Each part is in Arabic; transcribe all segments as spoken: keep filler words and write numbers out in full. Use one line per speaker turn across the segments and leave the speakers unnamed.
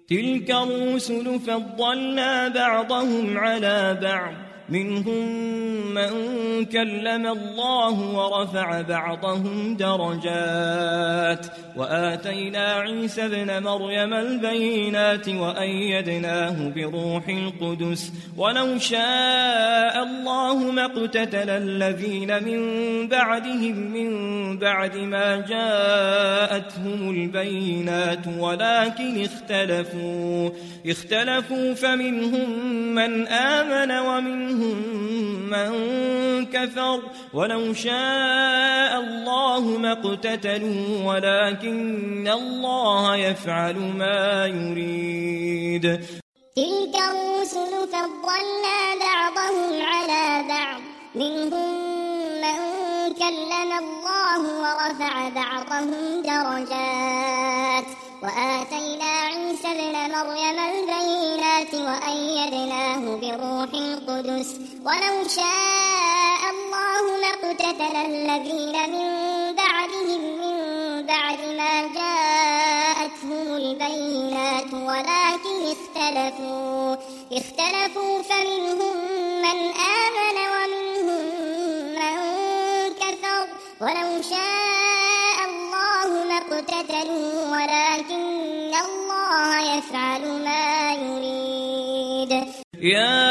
تلك الرسل فضلنا بعضهم على بعض منهم من كلم الله ورفع بعضهم درجات وآتينا عيسى ابن مريم البينات وأيدناه بروح القدس ولو شاء الله ما اقتتل الذين من بعدهم من بعد ما جاءتهم البينات ولكن اختلفوا اختلفوا فمنهم من آمن ومنهم من كفر ولو شاء الله ما اقتتلوا ولكن الله يفعل ما يريد.
تلك الرسل فضلنا بعضهم على بعض منهم من كلم الله ورفع بعضهم درجات وآتينا عيسى ابن مريم البينات وأيدناه بروح القدس ولو شاء الله ما اقتتل الذين من بعدهم من بعد ما جاءتهم البينات ولكن اختلفوا اختلفوا فمنهم من آمن ومنهم من كفر ولو شاء الله ما اقتتلوا ولكن الله يفعل ما يريد.
يا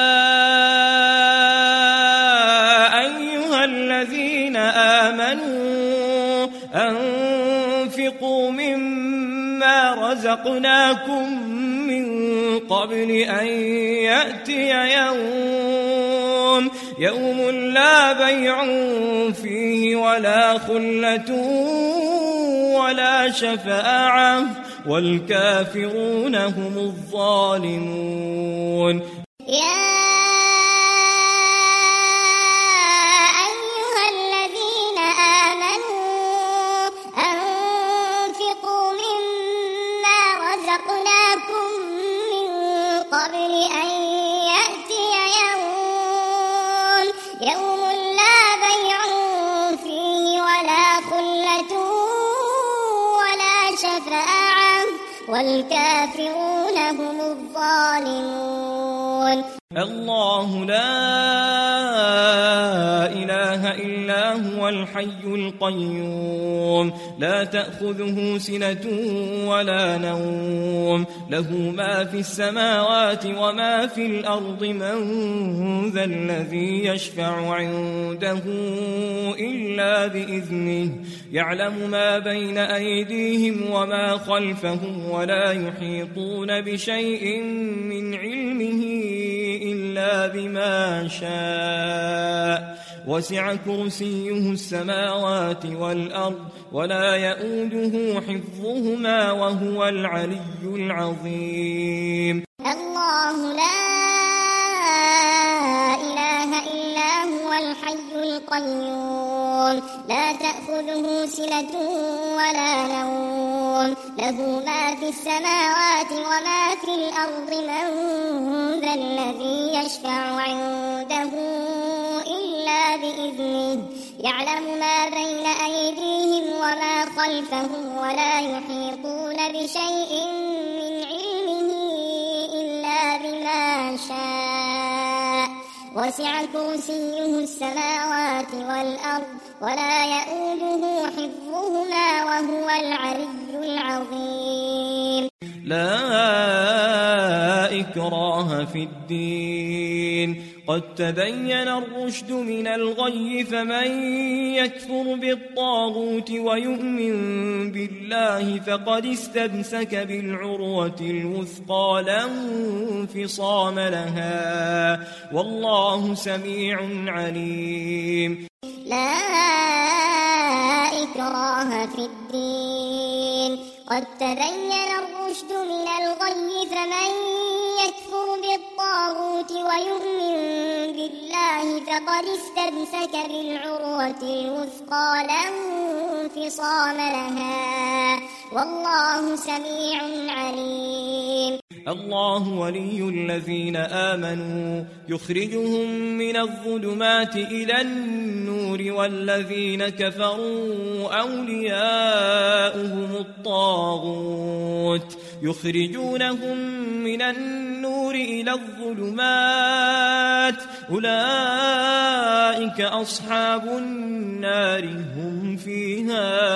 أيها الذين آمنوا أنفقوا مما رزقناكم من قبل أن يأتي يوم يوم لا بيع فيه ولا خلة ولا شفاعة والكافرون هم الظالمون.
يا أيها الذين آمنوا أنفقوا مما رزقناكم من قبل أن يأتي يوم يوم لا بيع فيه ولا خلة ولا شفاعة والكافرون هم الظالمون.
الله لا إله إلا هو الحي القيوم لا تأخذه سنة ولا نوم له ما في السماوات وما في الأرض من ذا الذي يشفع عنده إلا بإذنه يعلم ما بين أيديهم وما خلفهم ولا يحيطون بشيء من علمه إلا بما شاء وسع كرسيه السماوات والأرض ولا يؤوده حفظهما وهو العلي العظيم.
الله لا إله إلا هو الحي القيوم لا تأخذه سنة ولا نوم له ما في السماوات وما في الأرض من ذا الذي يشفع عنده إلا بإذنه يعلم ما بين أيديهم وما خلفهم ولا يحيطون بشيء من علمه إلا بما شاء وسع كرسيه السماوات والأرض ولا يؤوده حفظهما وهو العلي العظيم.
لا إكراه في الدين قد تبين الرشد من الغي فمن يكفر بالطاغوت ويؤمن بالله فقد استمسك بالعروة الوثقى لا انفصام لها والله سميع عليم.
لا إكراه في الدين قد تبين الرشد من الغي فمن يكفر بالطاغوت ويؤمن بالله فقد استمسك بالعروة الوثقى لا انفصام لها والله سميع عليم.
الله ولي الذين آمنوا يخرجهم من الظلمات إلى النور والذين كفروا أولياؤهم الطاغوت يخرجونهم من النور إلى الظلمات أولئك أصحاب النار هم فيها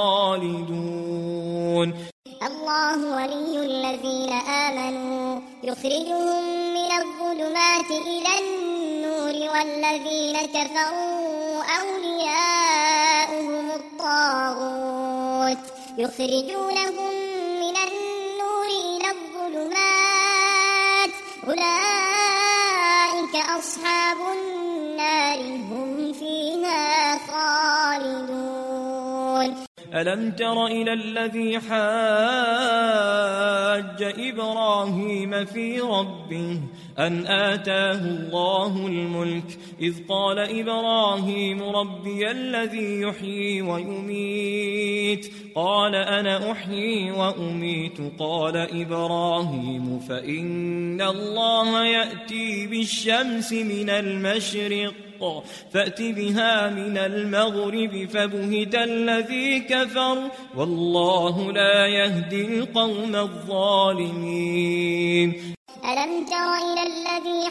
خالدون.
الله ولي الذين آمنوا يخرجهم من الظلمات إلى النور والذين كفروا أولياؤهم الطاغوت يخرجونهم من النور إلى الظلمات أولئك أصحاب النار هم فيها خالدون.
ألم تر إلى الذي حاج إبراهيم في ربه أن آتاه الله الملك إذ قال إبراهيم ربي الذي يحيي ويميت قال أنا أحيي وأميت قال إبراهيم فإن الله يأتي بالشمس من المشرق فأت بها من المغرب فبهت الذي كفر والله لا يهدي القوم الظالمين.
ألم تر إلى الذي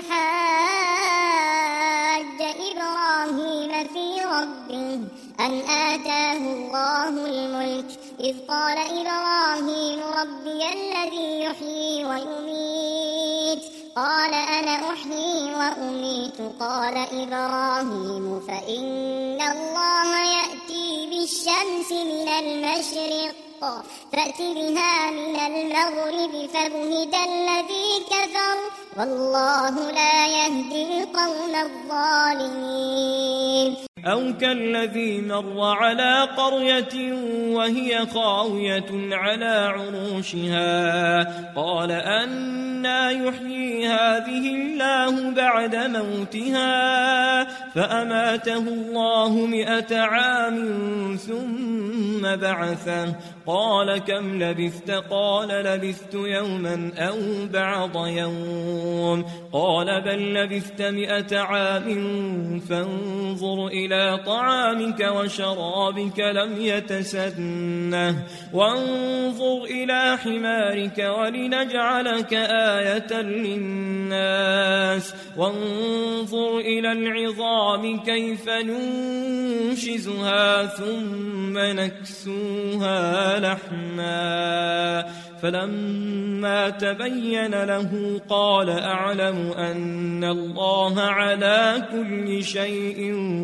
حاج إبراهيم في ربه أن آتاه الله الملك إذ قال إبراهيم ربي الذي يحيي ويميت قال أنا أحيي وأميت قال إبراهيم فإن الله يأتي بالشمس من المشرق فأت بها من المغرب فبهت الذي كفر والله لا يهدي القوم الظالمين.
أو كالذي مر على قرية وهي خاوية على عروشها قال أنى يحيي هذه الله بعد موتها فأماته الله مئة عام ثم بعثه قال كم لبثت قال لبثت يوما أو بعض يوم قال بل لبثت مئة عام فانظر إلى طعامك وشرابك لم يتسنه وانظر إلى حمارك ولنجعلك آية للناس وانظر إلى العظام كيف ننشزها ثم نكسوها لحما فلما تبين له قال أعلم أن الله على كل شيء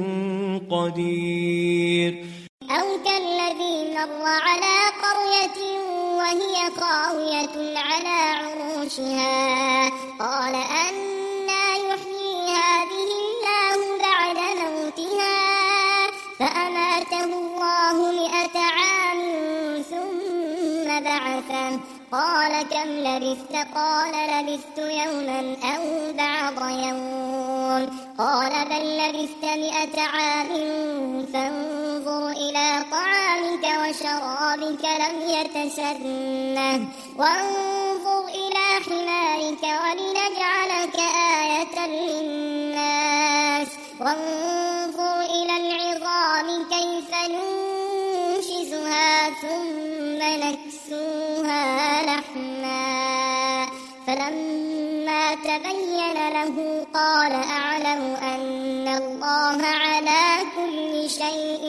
قدير.
أو كالذي مر على قرية وهي خاوية على عروشها قال أنى يحيي هذه الله بعد موتها فأماته الله مئة عام ثم بعثه قال كم لبثت قال لبثت يوما أو بعض يوم قال بل لبثت مئة عام فانظر إلى طعامك وشرابك لم يتسنه وانظر إلى حمارك ولنجعلك آية للناس وانظر إلى العظام كيف ننشزها ثم نكسوها لحما فلما تبين له قال أعلم أن الله على كل شيء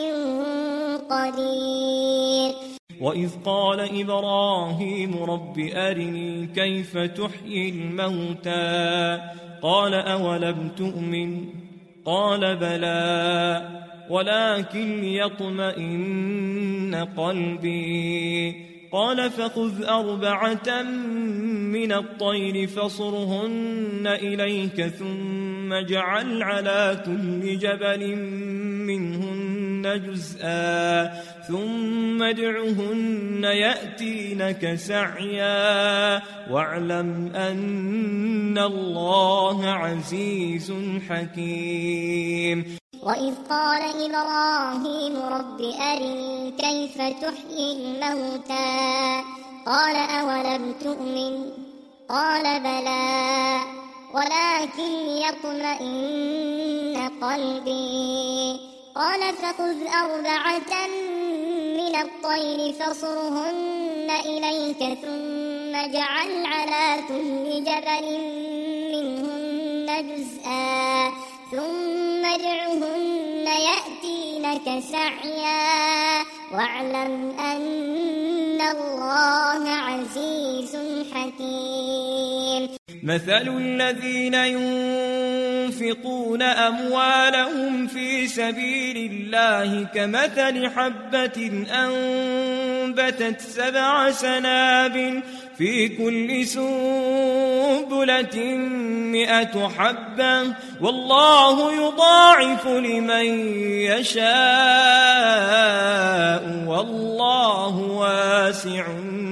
قدير.
وإذ قال إبراهيم رب أرني كيف تحيي الموتى قال أولم تؤمن قال بلى ولكن ليطمئن قلبي قال فخذ أربعة من الطير فصرهن إليك ثم اجعل على كل جبل منهن جزءا ثم ادعهن يأتينك سعيا واعلم أن الله عزيز حكيم.
وإذ قال إبراهيم رب أرني كيف تحيي الموتى قال أولم تؤمن قال بلى ولكن ليطمئن قلبي قال فخذ أربعة من من الطير فاصرهن إليك ثم اجعل على كل جبل منهن جزءا ثم ادعهن يأتينك سعيا واعلم أن الله عزيز حكيم.
مثل الذين ينفقون أموالهم في سبيل الله كمثل حبة أنبتت سبع سنابل في كل سنبلة مئة حبة والله يضاعف لمن يشاء والله واسع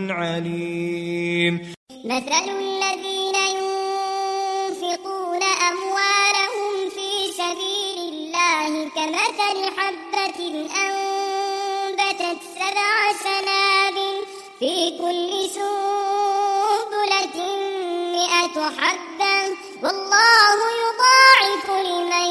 عليم.
مثل الذين ينفقون أموالهم في سبيل الله كمثل حبة أنبتت سبع سنابل في كل سنبلة مئة حبة والله يضاعف لمن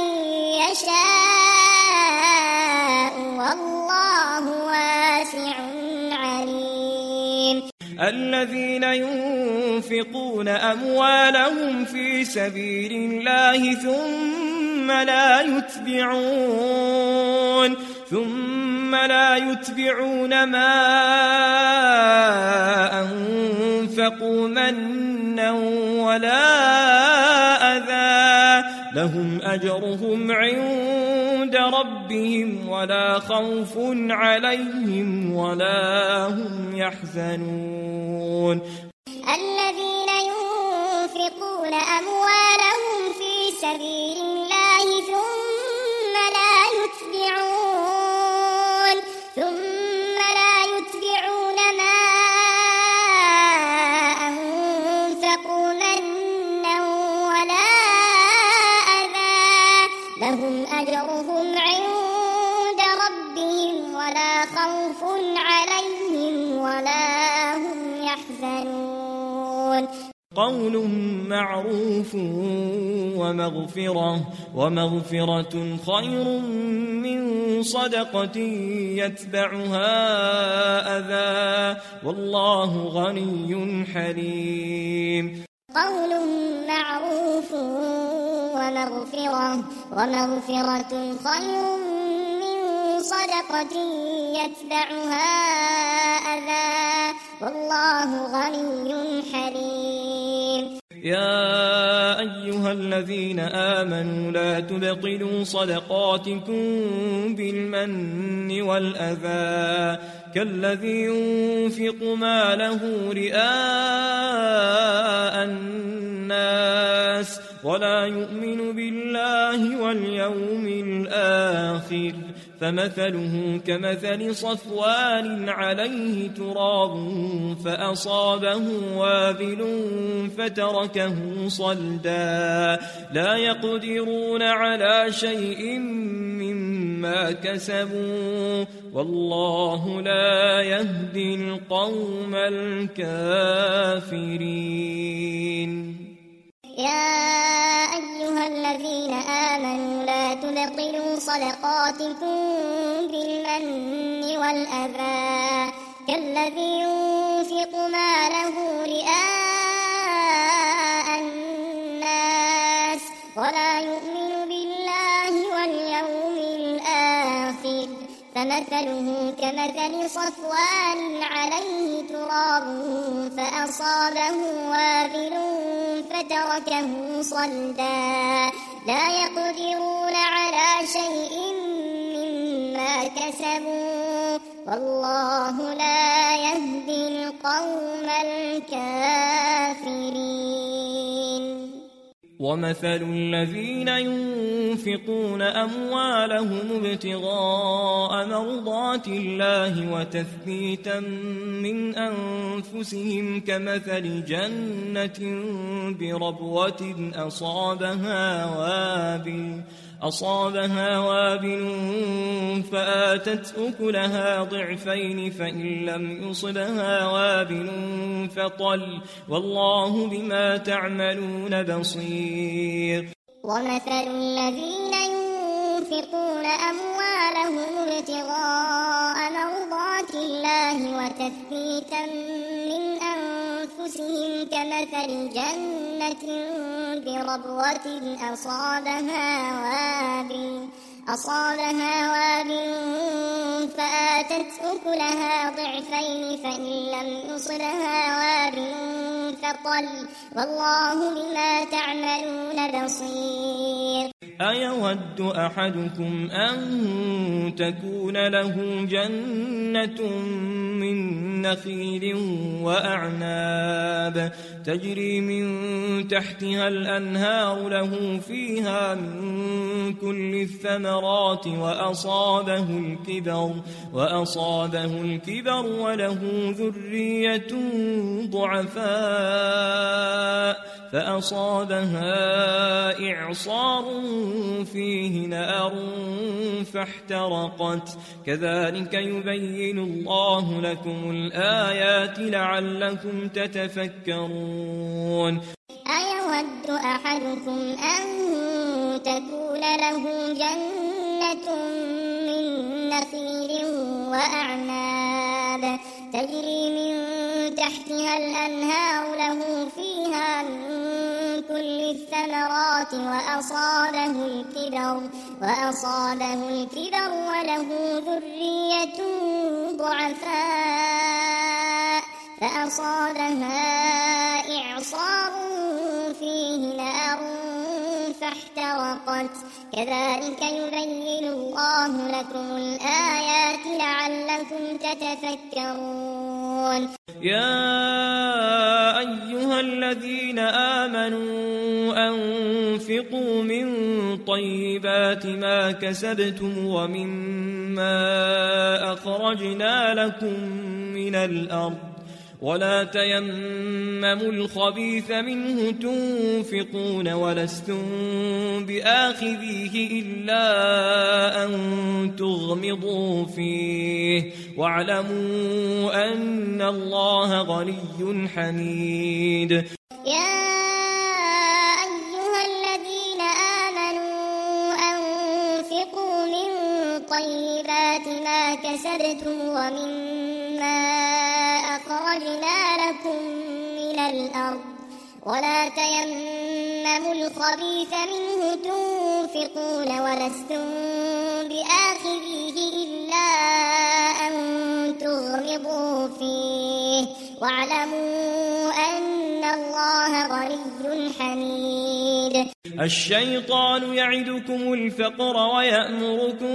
يشاء والله واسع عليم.
الذين ينفقون أموالهم في سبيل الله ثم لا يتبعون ثم لا يتبعون ما أنفقوا منا ولا أذى لهم أجرهم عند ربهم ولا خوف عليهم ولا هم يحزنون.
الذين ينفقون أموالهم في سبيل الله ثم لا يتبعون ثم لا يتبعون ما أنفقوا منا ولا أذى لهم أجرهم عند ربهم ولا خوف عليهم ولا هم يحزنون.
قول معروف ومغفرة ومغفرة خير من صدقة يتبعها أذى والله غني حليم.
قول معروف ومغفرة ومغفرة خير من صدقة يتبعها أذى والله غني حليم.
يا أيها الذين آمنوا لا تبطلوا صدقاتكم بالمن والأذى كالذي ينفق ماله رئاء الناس ولا يؤمن بالله واليوم الآخر فمثله كمثل صفوان عليه تراب فأصابه وابل فتركه صلدا لا يقدرون على شيء مما كسبوا والله لا يهدي القوم الكافرين.
يا أيها الذين آمنوا لا تبطلوا صدقاتكم بالمن والأذى كالذي ينفق ماله رئاء الناس ولا يؤمن بالله واليوم الآخر فمثله كمثل صفوان عليه تراب فأصابه وابل فتركه صلدا لا يقدرون على شيء مما كسبوا والله لا يهدي القوم الكافرين.
ومثل الذين ينفقون أموالهم ابتغاء مرضات الله وتثبيتا من أنفسهم كمثل جنة بربوة أصابها وابل أصابها وابل فآتت أكلها ضعفين فإن لم يصبها وابل فطل والله بما تعملون بصير.
ومثل الذين ينفقون أموالهم أموالهم ابتغاء مرضات الله وتثبيتا من أنفسهم كمثل جنة بربوة أصابها وابل أصابها وابل فآتت أكلها ضعفين فإن لم يصبها وابل فطل والله بما تعملون بصير.
أيود أحدكم أن تكون له جنة من نخيل وأعناب تجري من تحتها الأنهار له فيها من كل الثمرات وأصابه الكبر وأصابه الكبر وله ذرية ضعفاء فأصابها إعصار فيه نار فاحترقت كذلك يبين الله لكم الآيات لعلكم تتفكرون.
أيود أحدكم أن تكون له جنة من نخيل وأعناب تجري من تحتها الأنهار له فيها من كل الثمرات وأصابه الكبر وأصابه الكبر وله ذرية ضعفاء فأصابها إعصار فيه نار فاحترقت كذلك يبين الله لكم الآيات لعلكم تتفكرون.
يا أيها الذين آمنوا أنفقوا من طيبات ما كسبتم ومما أخرجنا لكم من الأرض ولا تيمموا الخبيث منه تنفقون ولستم بآخذيه إلا أن تغمضوا فيه واعلموا أن الله غني حميد.
يا أيها الذين آمنوا أنفقوا من طيبات ما كسبتم ومما أخرجنا لكم من الأرض ولا تيمموا الخبيث منه تنفقون ولستم بآخذيه إلا أن تغمضوا فيه واعلموا أن الله غني حميد.
الشيطان يعدكم الفقر ويأمركم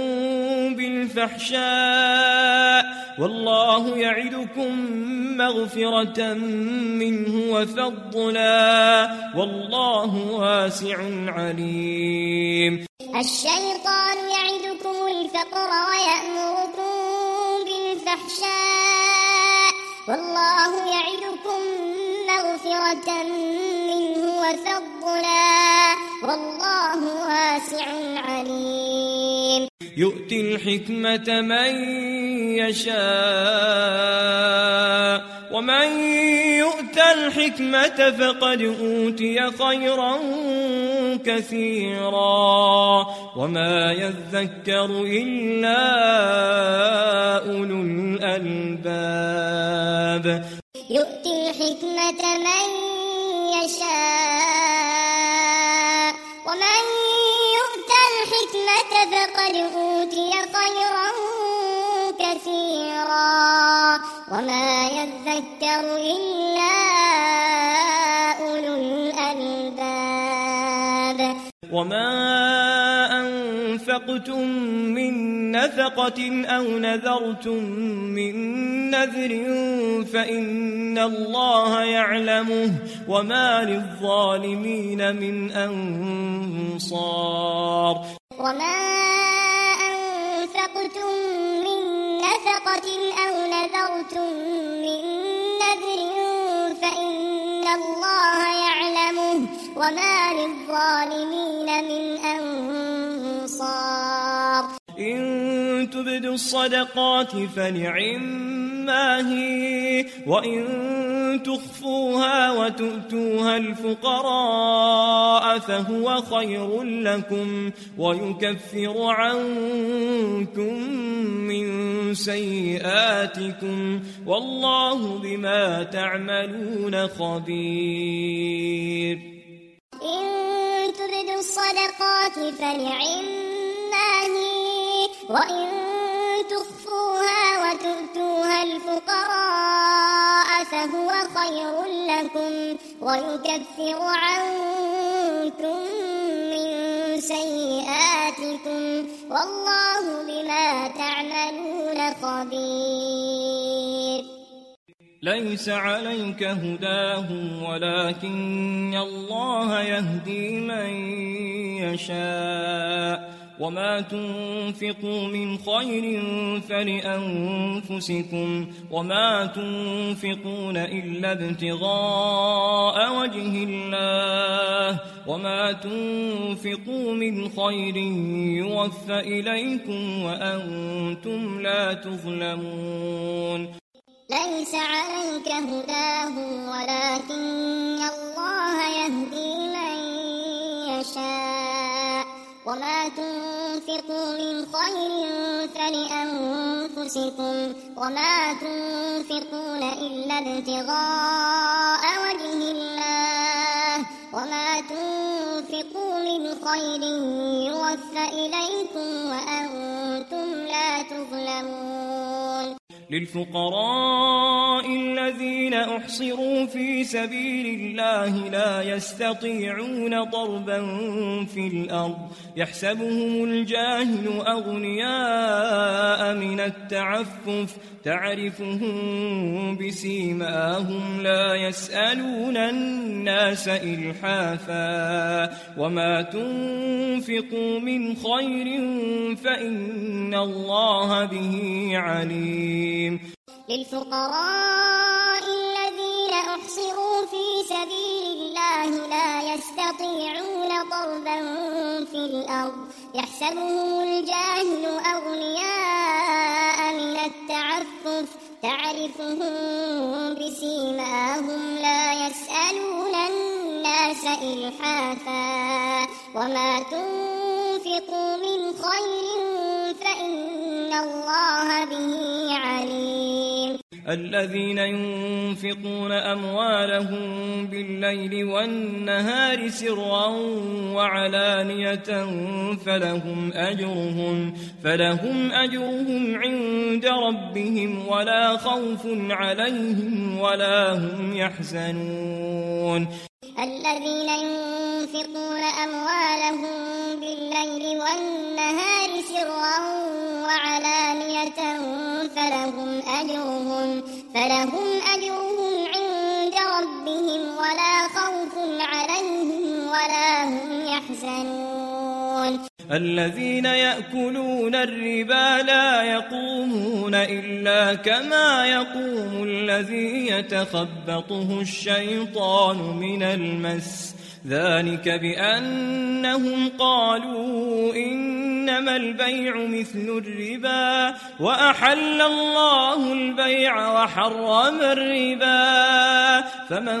بالفحشاء والله يعدكم مغفرة منه وفضلا والله واسع عليم.
الشيطان يعدكم الفقر ويأمركم بالفحشاء والله يعدكم مغفرة منه وفضلا والله واسع عليم.
يؤتي الحكمة من يشاء ومن يؤت الحكمة فقد أوتي خيرا كثيرا وما يذكر إلا أولو الألباب.
يؤتي الحكمة من يشاء ومن يؤت الحكمة فقد أوتي خيرا كثيرا وما يذكر إلا أولو الألباب.
وما أنفقتم من نفقة أو نذرتم من نذر فإن الله يعلمه وما للظالمين من أنصار.
وما أنفقتم من نفقة أو نذرتم من نذر فإن الله يعلمه وما للظالمين من أنصار.
إن تبدوا الصدقات فنعما هي وإن تخفوها وتؤتوها الفقراء فهو خير لكم ويكفر عنكم من سيئاتكم والله بما تعملون خبير.
إن تبدوا الصدقات فنعما هي وإن تخفوها وتؤتوها الفقراء فهو خير لكم ويكفر عنكم من سيئاتكم والله بما تعملون خبير.
ليس عليك هداهم ولكن الله يهدي من يشاء وما تنفقوا من خير فلأنفسكم وما تنفقون إلا ابتغاء وجه الله وما تنفقوا من خير يوفى إليكم وأنتم لا تظلمون.
ليس عليك هداهم ولكن الله يهدي من يشاء وما تنفقوا من خير فلأنفسكم وما تنفقون إلا ابتغاء وجه الله وما تنفقوا من خير يوفى إليكم وأنتم لا تظلمون.
للفقراء الذين أحصروا في سبيل الله لا يستطيعون ضربا في الأرض يحسبهم الجاهل أغنياء من التعفف تعرفهم بسيماهم لا يسألون الناس إلحافا وما تنفقوا من خير فإن الله به عليم.
للفقراء الذين أحصروا في سبيل الله لا يستطيعون ضربا في الأرض يحسبهم الجاهل أغنياء من التعفف تعرفهم بسيماهم لا يسألون الناس إلحافا وما تنفقوا من خير فإن الله به عليم.
الذين ينفقون أموالهم بالليل والنهار سرا وعلانية فلهم أجرهم فلهم أجرهم عند ربهم ولا خوف عليهم ولا هم يحزنون.
الذين ينفقون أموالهم بالليل والنهار سرا وعلانية فلهم أجرهم فلهم أجرهم عند ربهم ولا خوف عليهم ولا هم يحزنون.
الذين يأكلون الربا لا يقومون إلا كما يقوم الذي يتخبطه الشيطان من المس ذلك بأنهم قالوا إنما البيع مثل الربا وأحل الله البيع وحرم الربا فمن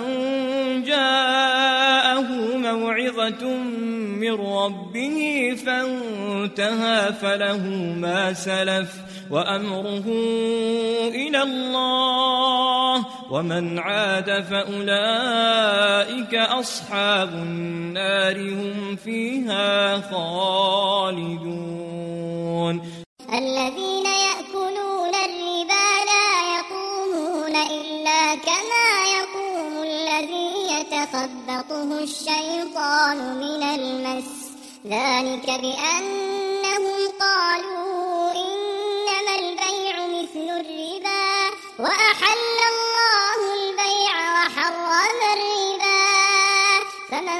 جاءه موعظة من ربه فانتهى فله ما سلف وأمره إلى الله ومن عاد فأولئك أصحاب النار هم فيها خالدون.
الذين يأكلون الربا لا يقومون إلا كما يقوم الذي يتخبطه الشيطان من المس ذلك بأنهم قالوا إنما البيع مثل الربا وأحل الله البيع وحرم الربا فمن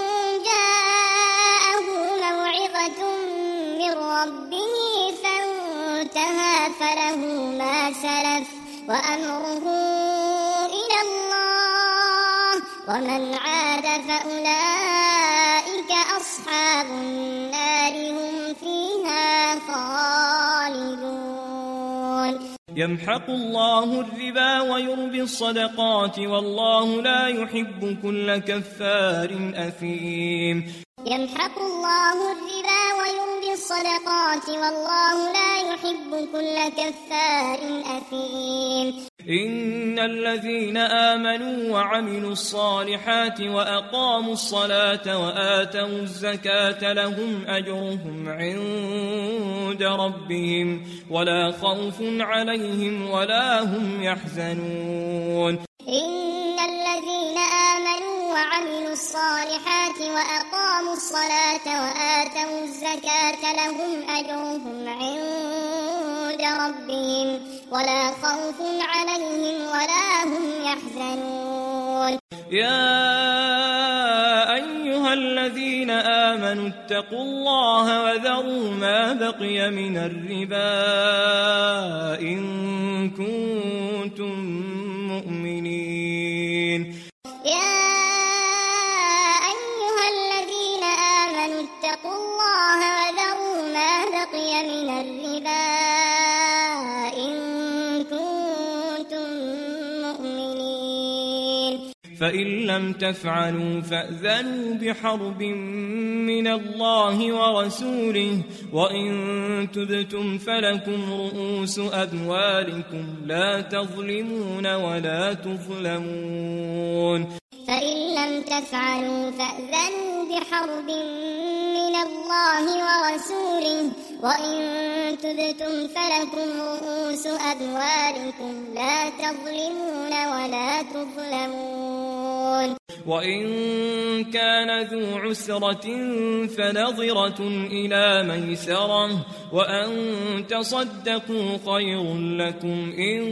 جاءه موعظة من ربه فانتهى فله ما سلف وأمره إلى الله ومن عاد فأولئك أصحاب أصحاب النار هم فيها خالدون
يمحق الله الربا ويربي الصدقات والله لا يحب كل كفار أثيم
يمحق الله الربا ويربي الصدقات والله لا يحب كل كفار أثيم
إن الذين آمنوا وعملوا الصالحات وأقاموا الصلاة وآتوا الزكاة لهم أجرهم عند ربهم ولا خوف عليهم ولا هم يحزنون
إن الذين آمنوا وعملوا الصالحات وأقاموا الصلاة وآتوا الزكاة لهم أجرهم عند ربهم ولا خوف عليهم ولا هم يحزنون
يا أيها الذين آمنوا اتقوا الله وذروا ما بقي من الربا إن كنتم مؤمنين
يا أيها الذين آمنوا اتقوا الله وذروا ما بقي من الربا إن كنتم مؤمنين
فإن لم تفعلوا فأذنوا بحرب من الله ورسوله وإن تبتم فلكم رؤوس أموالكم لا تظلمون ولا تظلمون
فإن لم تفعلوا فأذنوا بحرب من الله ورسوله وإن تبتم فلكم رؤوس أموالكم لا تظلمون ولا تظلمون
وإن كان ذو عسرة فنظرة إلى ميسرة وأن تصدقوا خير لكم إن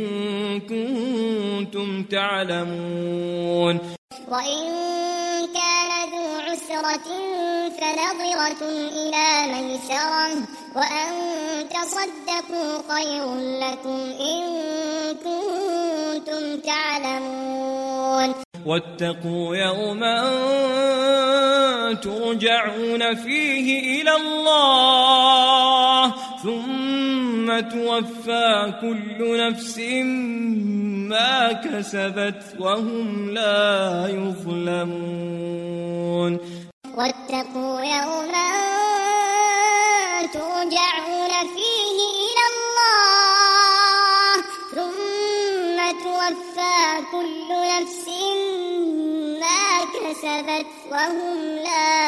كنتم تعلمون
وإن كان ذو عسرة فنظرة إلى ميسرة وأن تصدقوا خير لكم إن كنتم تعلمون
واتقوا يوما ترجعون فيه إلى الله ثم توفى كل نفس ما كسبت وهم لا يظلمون
واتقوا يوما ترجعون فيه إلى الله ثم توفى كل نفس ما كسبت وهم لا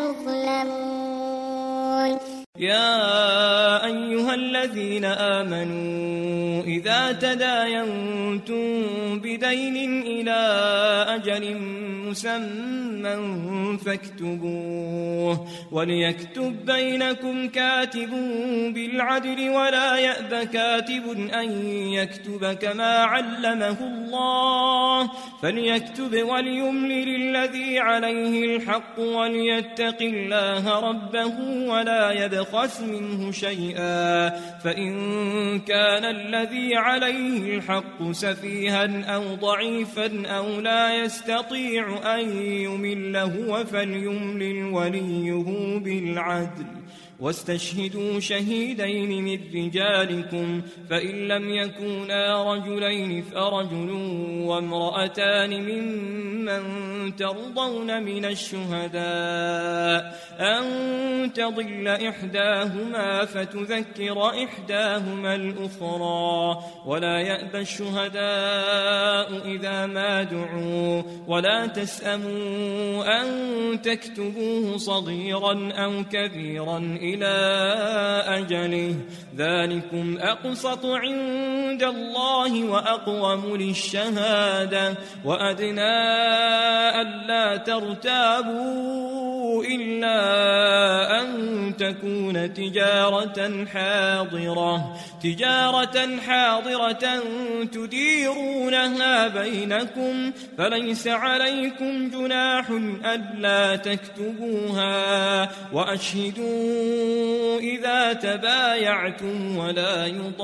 يظلمون
يا أيها الذين آمنوا إذا تداينتم بدين إلى أجل مسمى فاكتبوه وليكتب بينكم كاتب بالعدل ولا يأب كاتب أن يكتب كما علمه الله فليكتب وليملل الذي عليه الحق وليتق الله ربه ولا يبخس منه شيئا فإن كان الذي عليه الحق سفيها أو ضعيفا أو لا يستطيع أن يمل هو فليملل وليه بالعدل واستشهدوا شهيدين من رجالكم فإن لم يكونا رجلين فرجل وامرأتان ممن ترضون من الشهداء أن تضل إحداهما فتذكر إحداهما الأخرى ولا يأبى الشهداء إذا ما دعوا ولا تسأموا أن تكتبوه صغيرا أو كبيرا إلى أجله ذلكم أقسط عند الله وأقوم للشهادة وأدنى ألا ترتابوا إلا أن تكون تجارة حاضرة تجارة حاضرة تديرونها بينكم فليس عليكم جناح ألا تكتبوها وأشهدوا إذا تبايعتم ولا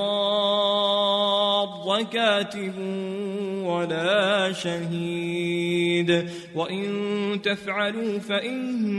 يضار كاتب ولا شهيد وإن تفعلوا فإن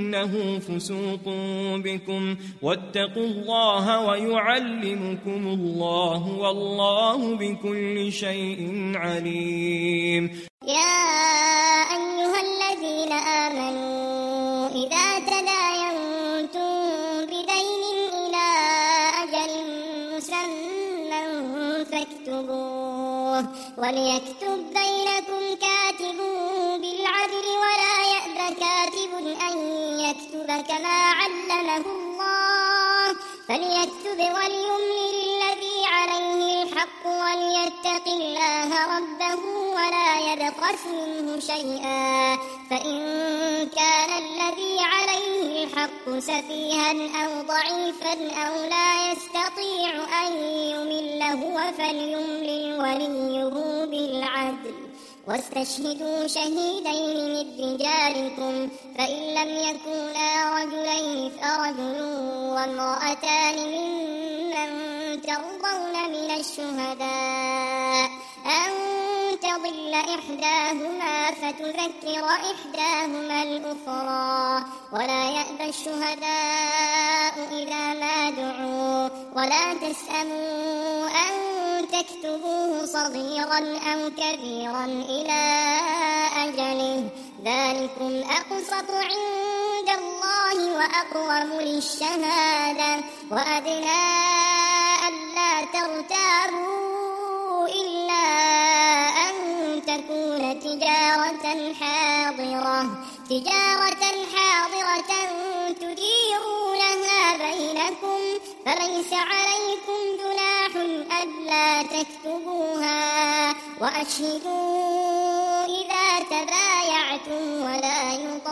فإنه فسوق بكم واتقوا الله ويعلمكم الله والله بكل شيء عليم.
يا أيها الذين آمنوا إذا تداينتم بدين إلى أجل مسمى فاكتبوه وليكتب بينكم كاتب بالعدل ولا يأب كاتب أن يكتب كما علمه الله فليكتب وليملل الذي عليه الحق وليتق الله ربه ولا يبخس منه شيئا فإن كان الذي عليه الحق سفيها أو ضعيفا أو لا يستطيع أن يمل هو فليملل وليه بالعدل واستشهدوا شهيدين من رجالكم فإن لم يكونا رجلين فرجل وامرأتان ممن ترضون من الشهداء أن تضل إحداهما فتذكر إحداهما الأخرى ولا يأبى الشهداء إذا ما دعوا ولا تسأموا أن تكتبوه صغيرا أو كبيرا إلى أجله ذلكم أقسط عند الله وأقوم للشهادة وأدنى ألا ترتابوا إلا أن تكون تجارة حاضرة تجارة حاضرة تديرونها بينكم فليس عليكم جناح ألا تكتبوها وأشهدوا إذا تبايعتم ولا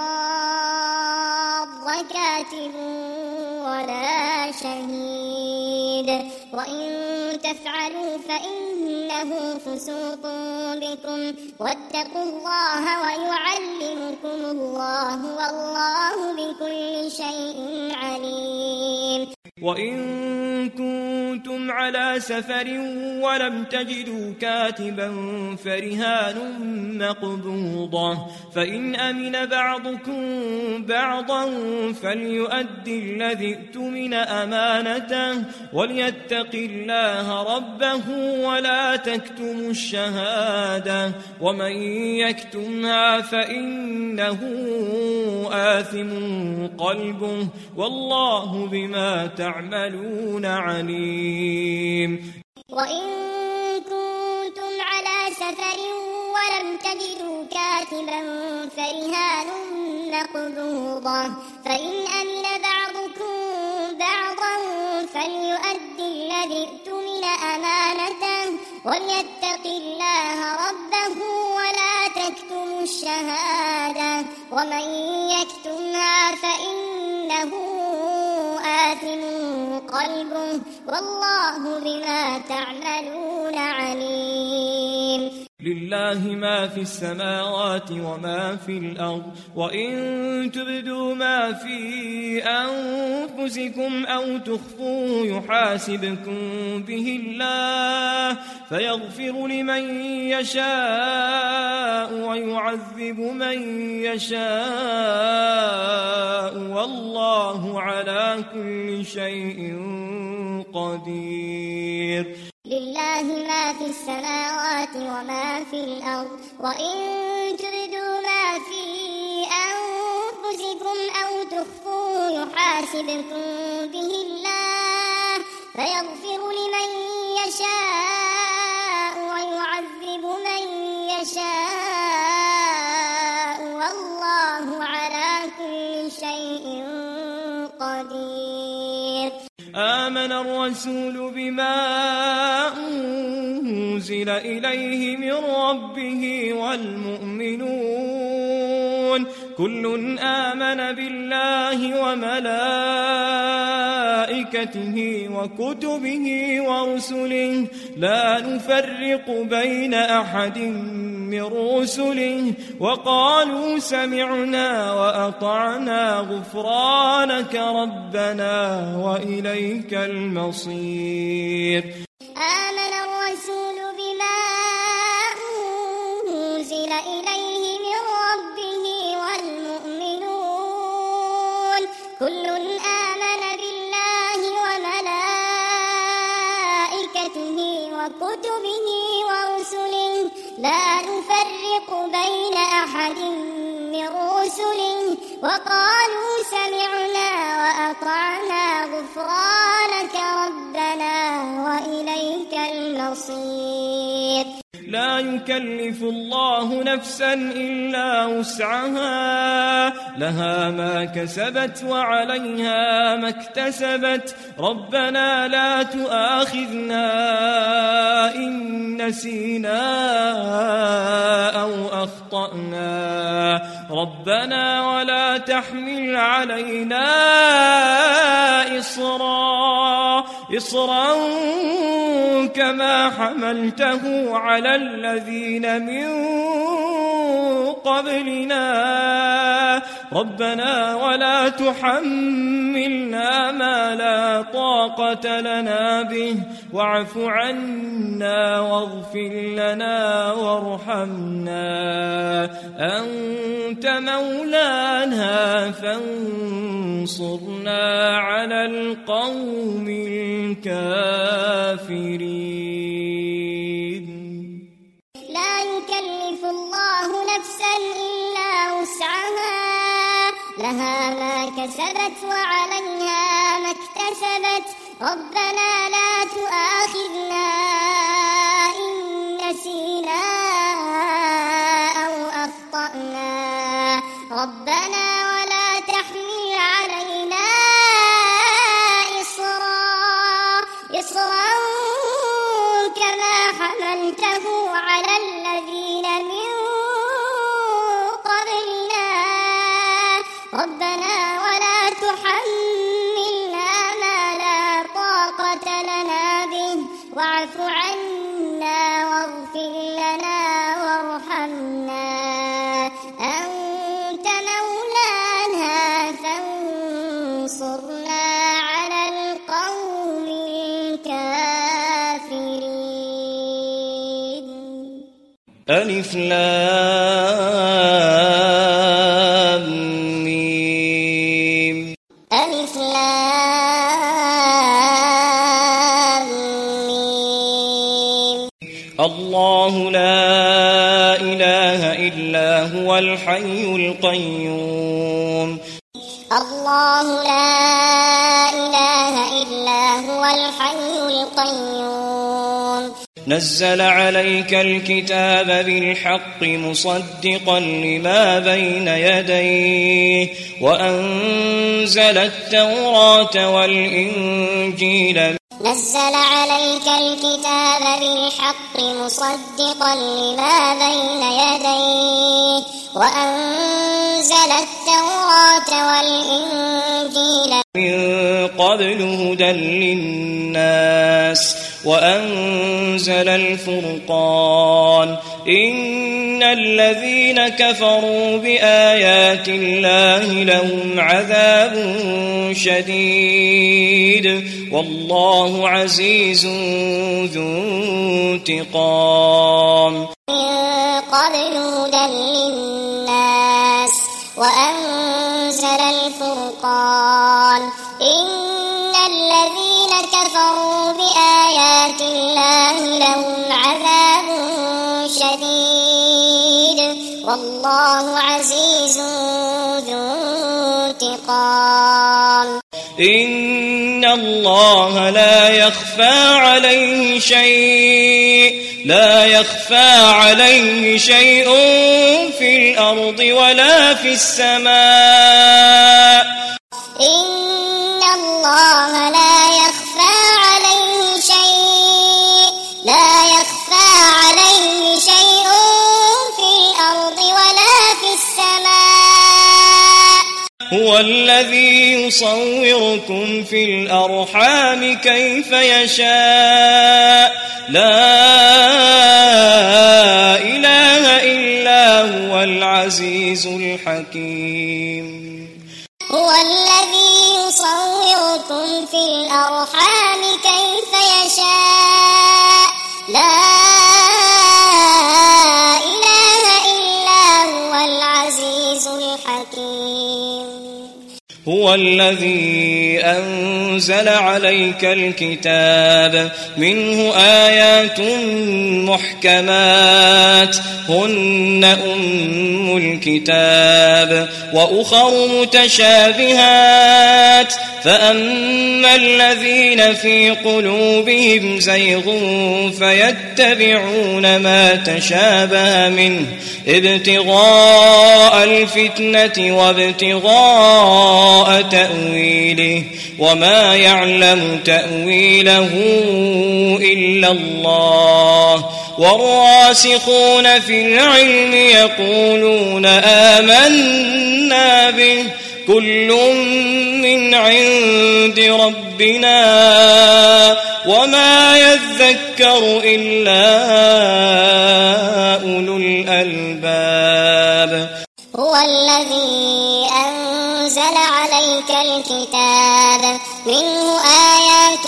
يضار كاتب ولا شهيد وإن تفعلوا فإنه فسوق بكم واتقوا الله ويعلمكم الله والله بكل شيء عليم.
وإن كنتم على سفر ولم تجدوا كاتبا فرهان مقبوضة فإن أمن بعضكم بعضا فليؤدي الذي ائتمن أمانته وليتق الله ربه ولا تكتموا الشهادة ومن يكتمها فإنه آثم قلبه والله بما تعملون عليم.
وإن كنتم على سفر ولم تجدوا كاتبا فرهان مقبوضة فإن أمن بعضكم بعضا فليؤدي الذي ائتمن أمانته وليتق الله ربه ولا تكتموا الشهادة ومن يكتمها فإنه آثم قلبه والله بما تعملون عليم.
لله ما في السماوات وما في الأرض وإن تبدوا ما في أنفسكم أو تخفوه يحاسبكم به الله فيغفر لمن يشاء ويعذب من يشاء والله على كل شيء قدير.
لله ما في السماوات وما في الأرض وإن تبدوا ما في أنفسكم أو تخفوه يحاسبكم به الله فيغفر لمن يشاء ويعذب من يشاء والله على كل شيء قدير.
آمن الرسول بما أنزل إليه من ربه والمؤمنون كل آمن بالله وملائكته وكتبه ورسله لا نفرق بين أحد من رسله وقالوا سمعنا وأطعنا غفرانك ربنا وإليك المصير.
آمن الرسول بما أنزل إليه من ربه والمؤمنون وقالوا سمعنا وأطعنا غفرانك ربنا وإليك المصير.
لا يكلف الله نفسا إلا وسعها، لها ما كسبت وعليها ما اكتسبت. ربنا لا تؤاخذنا إن نسينا أو أخطأنا، ربنا ولا تحمل علينا إصرا إصرا كما حملته على الذين من قبلنا، ربنا ولا تحملنا ما لا طاقة لنا به، واعف عنا واغفر لنا وارحمنا، أنت مولانا فانصرنا على القوم الكافرين.
لا يكلف الله نفسا إلا وسعها، لها ما كسبت وعليها ما اكتسبت. ربنا لا تؤاخذنا إن نسينا أو أخطأنا، ربنا ولا تحمل علينا إصرا إصرا كما حملته على الذين من قبلنا، ربنا ولا تحملنا ما لا طاقة لنا به، واعف عنا واغفر لنا وارحمنا، أنت مولانا فانصرنا على القوم الكافرين.
ألف لام ميم.
ألف لام ميم.
الله لا إله إلا هو الحي القيوم.
الله لا إله إلا هو الحي القيوم.
نزل عليك الكتاب بالحق مصدقا لما بين يديه، وأنزل التوراة والإنجيل.
نزل عليك الكتاب بالحق مصدقا لما بين يديه، وأنزل التوراة والإنجيل
من قبل هدى للناس، وأنزل الفرقان. إن الذين كفروا بآيات الله لهم عذاب شديد، والله عزيز ذو انتقام.
من قبل هدى للناس وأنزل الفرقان. إن الذين كفروا بآيات الله لهم عذاب شديد، والله عزيز ذو انتقام.
إن الله لا يخفى عليه شيء لا يخفى عليه شيء في الأرض ولا في السماء.
إن الله لا يخفى عليه شيء لا يخفى عليه شيء في الأرض ولا في السماء.
هو الذي يصوركم في الأرحام كيف يشاء، لا إله إلا هو العزيز الحكيم.
هو الذي يصوركم في الأرحام كيف يشاء، لا إله إلا هو العزيز الحكيم.
هو الذي أنزل عليك الكتاب منه آيات محكمات هن أم الكتاب وأخر متشابهات فأما الذين في قلوبهم زيغ فيتبعون ما تشابه منه ابتغاء الفتنة وابتغاء تأويله وما يعلم تأويله إلا الله والراسخون في العلم يقولون آمنا به كل من عند ربنا وما يذكر إلا أولو الألباب
هو الذي أنزل عليك الكتاب منه آيات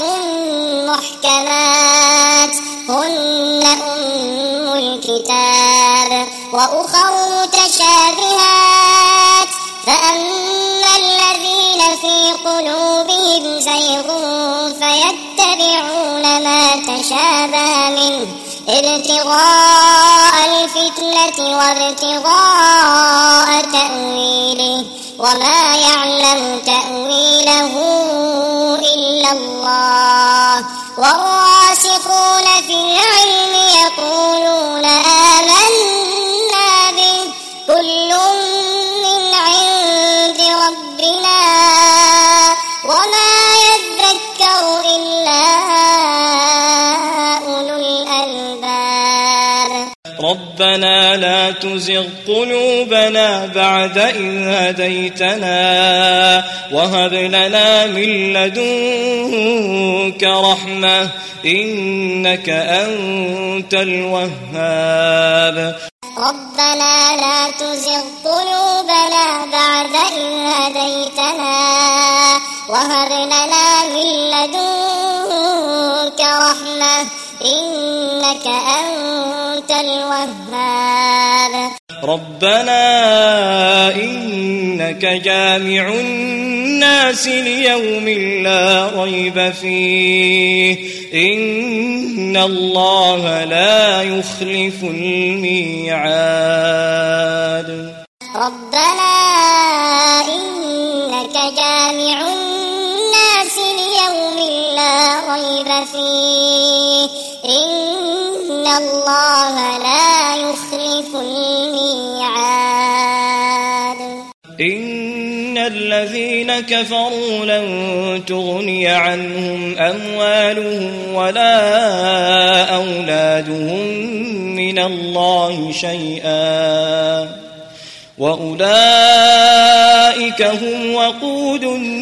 محكمات هن أم الكتاب وأخر متشابهات فأما الذين في قلوبهم زيغ فيتبعون ما تشابه منه ابتغاء الفتنة وابتغاء تأويله وما يعلم تأويله إلا الله والراسخون في العلم يقولون آمنا به كل من عند ربنا وما يذكر إلا أولو الألباب
ربنا لا تزغ قلوبنا بعد إذ هديتنا وهب لنا من لدنك رحمة إنك أنت الوهاب
ربنا لا تزغ قلوبنا بعد إذ هديتنا وهب لنا من لدنك رحمة إنك أنت الوهاب
ربنا إنك جامع الناس ليوم لا ريب فيه إن الله لا يخلف الميعاد
ربنا إنك جامع الناس ليوم لا ريب فيه إن الله لا يخلف الميعاد
إن الذين كفروا لن تغني عنهم أموالهم ولا أولادهم من الله شيئا وأولئك هم وقود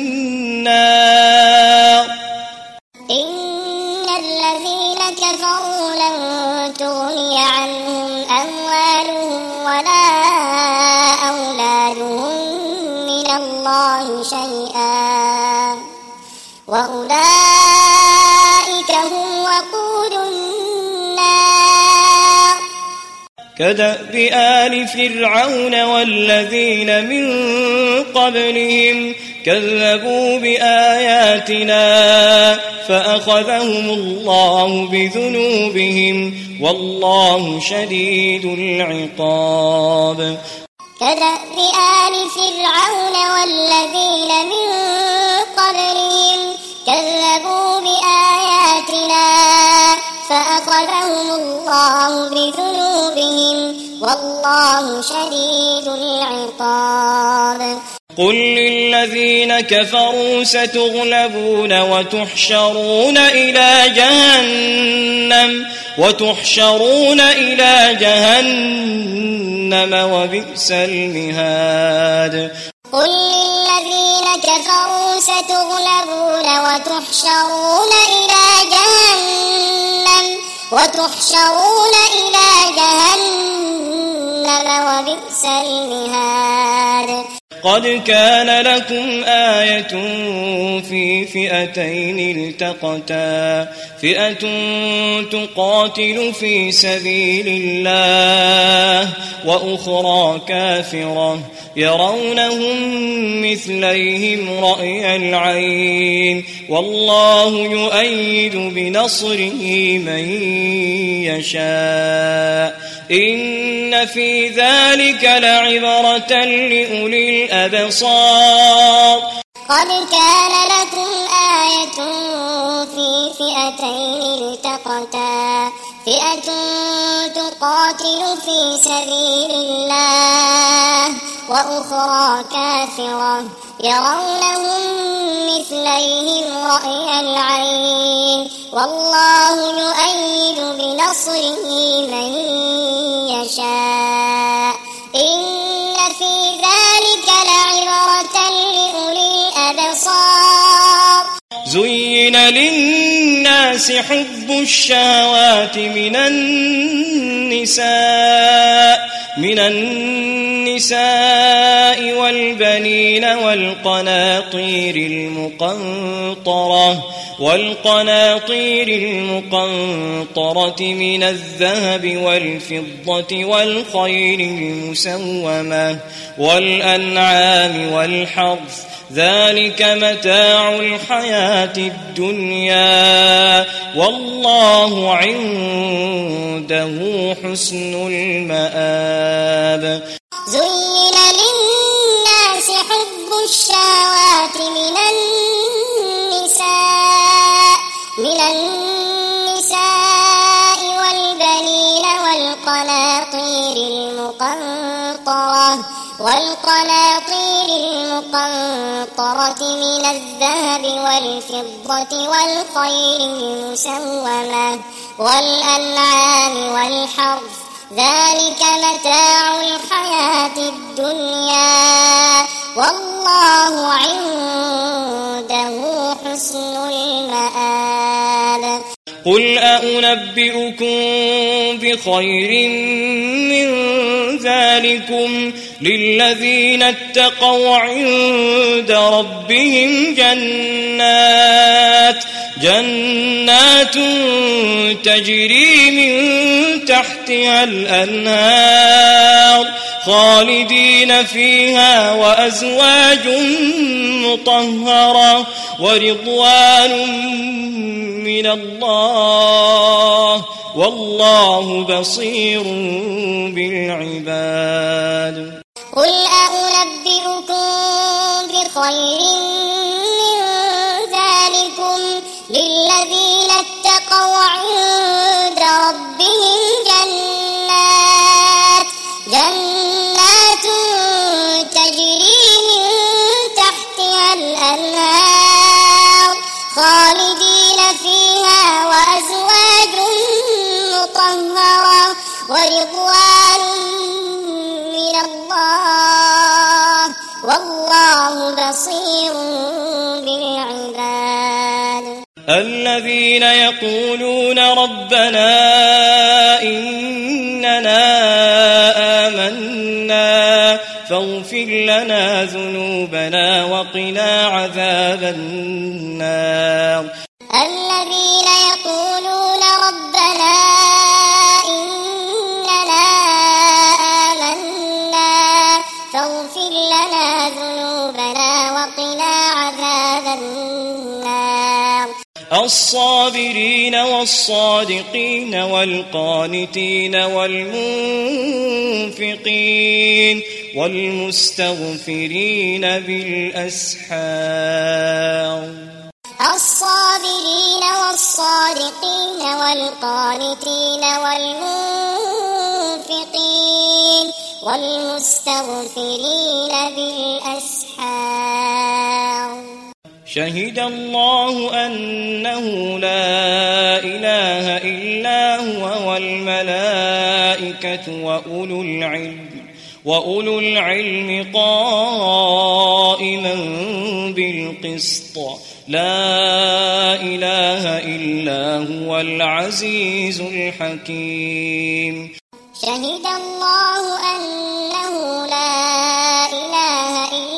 النار
إن الذين كفروا لن تغني عنهم أموالهم ولا أولادهم من الله شيئا وأولئك هم وقود النار
كدأب آل فرعون والذين من قبلهم كذبوا بآياتنا فأخذهم الله بذنوبهم والله شديد العقاب
كدأب آل فرعون والذين من قبلهم كذبوا بآياتنا فأخذهم الله بذنوبهم والله شديد العقاب
قل للذين كفروا ستغلبون وتحشرون إلى جهنم وتحشرون إلى جهنم وبئس المهاد
قل للذين كفروا ستغلبون وتحشرون إلى جهنم وتحشرون إلى جهنم وبئس المهاد
قد كان لكم آية في فئتين التقتا فئة تقاتل في سبيل الله وأخرى كافرة يرونهم مثليهم رأي العين والله يؤيد بنصره من يشاء إن في ذلك لعبرة لأولي الأبصار
قد كان لكم آية في فئتين التقتا فئة تقاتل في سبيل الله وأخرى كافرة يرونهم مثليهم رأي العين والله يؤيد بنصره من يشاء إن في ذلك لعبرة لأولي الأبصار
زين للناس حب الشهوات من النساء من النساء والبنين والقناطير المقنطرة والقناطير المقنطرة من الذهب والفضة والخيل المسومة والأنعام والحرث ذلك متاع الحياة الدنيا والله عنده حسن المآب
زين للناس حب الشهوات من النساء من النساء والبنين والقناطير المقنطرة والقناطير المقنطرة من الذهب والفضة والخيل المسومة والأنعام والحرث ذلك متاع الحياة الدنيا والله عنده حسن المآب
قل أنبئكم بخير من ذلكم للذين اتقوا عند ربهم جنات جنات تجري من تحتها الأنهار خالدين فيها وأزواج مطهرة ورضوان من الله والله بصير بالعباد
قل أنبئكم بخير من ذلكم للذين اتقوا عند ربهم جنات جنات تجري من تحتها الأنهار خالدين فيها وأزواج مطهرة ورضوان من الله والله بصير بالعباد
الذين يقولون ربنا إننا آمنا فاغفر لنا ذنوبنا وقنا عذاب النار
الذين يقولون ربنا إننا آمنا فاغفر لنا ذنوبنا وقنا عذاب النار
الصابرين والصادقين والقانتين والمنفقين والمستغفرين بالأسحار
الصابرين والصادقين والقانتين والمنفقين والمستغفرين بالأسحار
شهد الله أنه لا إله إلا هو والملائكة وأولو العلم وأولو العلم قائما بالقسط لا إله إلا هو العزيز الحكيم
شهد الله أنه لا إله إلا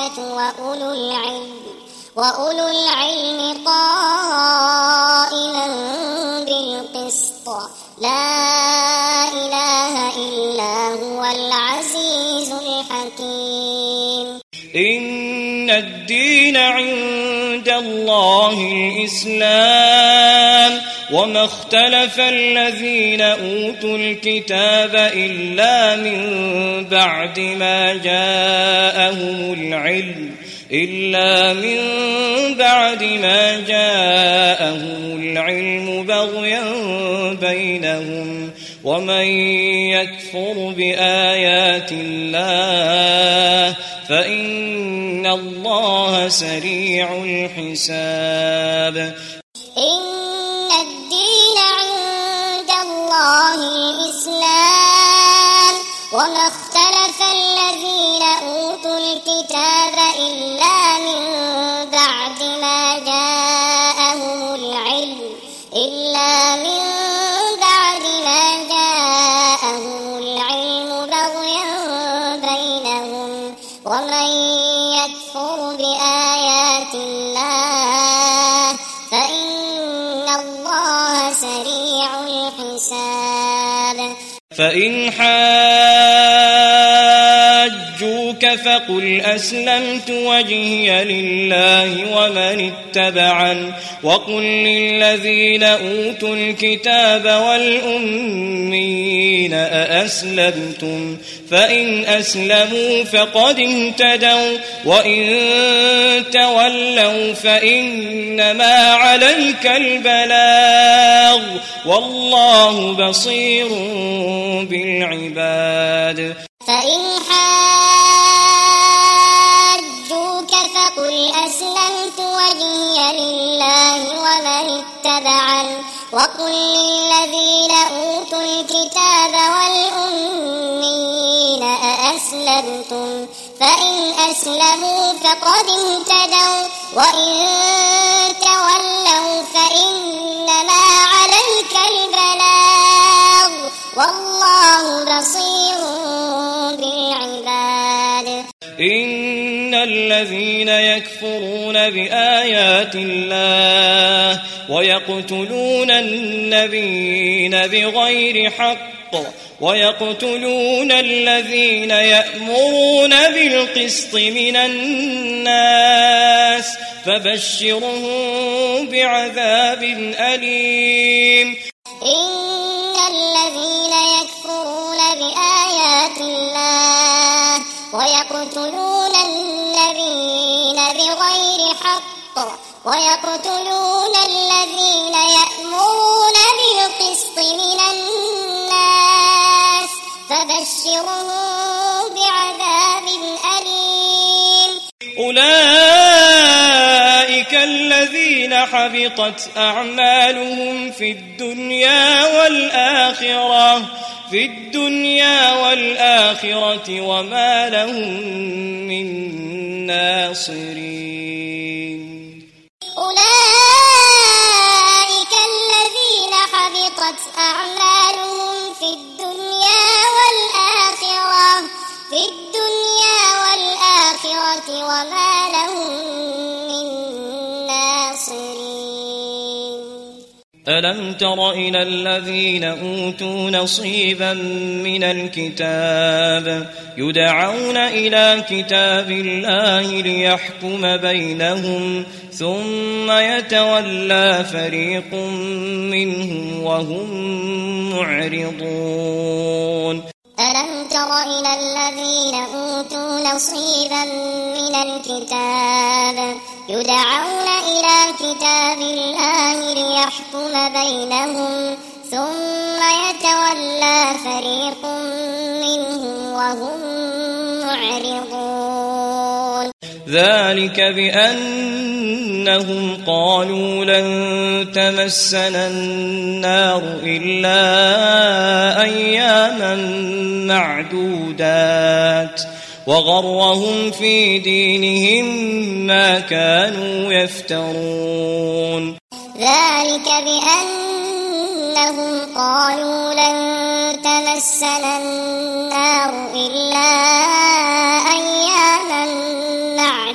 الملائكة وأولو العلم وأولو العلم قائما بالقسط لا إله إلا هو العزيز الحكيم.
إن الدين عند الله الإسلام وما اختلف الذين أوتوا الكتاب إلا من بعد ما جاءهم العلم إلا من بعد ما جاءهم العلم بغيا بينهم ومن يكفر بآيات الله فإن الله سريع الحساب.
إن الدين عند الله الإسلام وما اختلف الذين أوتوا الكتاب إلا من بعد ما جاءهم العلم إلا من بعد ما جاءهم العلم بغيا بينهم ومن يكفر بآيات الله فإن الله سريع الحساب.
فإن حاجوك فقل أسلمت وجهي لله ومن اتبعن وقل للذين أوتوا الكتاب والأميين أأسلمتم فإن أسلموا فقد اهتدوا وإن تولوا فإنما عليك البلاغ والله بصير بالعباد.
فإن حاجوك فقل أسلمت وجهي لله ومن اتبعن وقل للذين أوتوا الكتاب والأميين أأسلمتم فإن أسلموا فقد اهتدوا وإن تولوا فإنما عليك البلاغ والله بصير بالعباد.
إن الذين يكفرون بآيات الله ويقتلون النبيين بغير حق ويقتلون الذين يأمرون بالقسط من الناس فبشرهم بعذاب أليم.
إن الذين يكفرون بآيات الله ويقتلون النبيين بغير حق ويقتلون الذين يأمرون بالقسط من الناس فبشرهم بعذاب أليم.
أولئك الذين حبطت أعمالهم في الدنيا والآخرة في الدنيا والآخرة وما لهم من ناصرين.
أولئك الذين حبطت أعمالهم في الدنيا والآخرة في الدنيا والآخرة وما لهم من ناصرين.
ألم تر إلى الذين أوتوا نصيبا من الكتاب يدعون إلى كتاب الله ليحكم بينهم ثم يتولى فريق منهم وهم معرضون.
ألم تر إلى الذين أوتوا نصيبا من الكتاب يدعون إلى كتاب الله ليحكم بينهم ثم يتولى فريق منهم وهم معرضون.
ذلك بأنهم قالوا لن تمسنا النار إلا أياما معدودات وغرهم في دينهم ما كانوا يفترون.
ذلك بأنهم قالوا لن تمسنا النار إلا أياما معدودات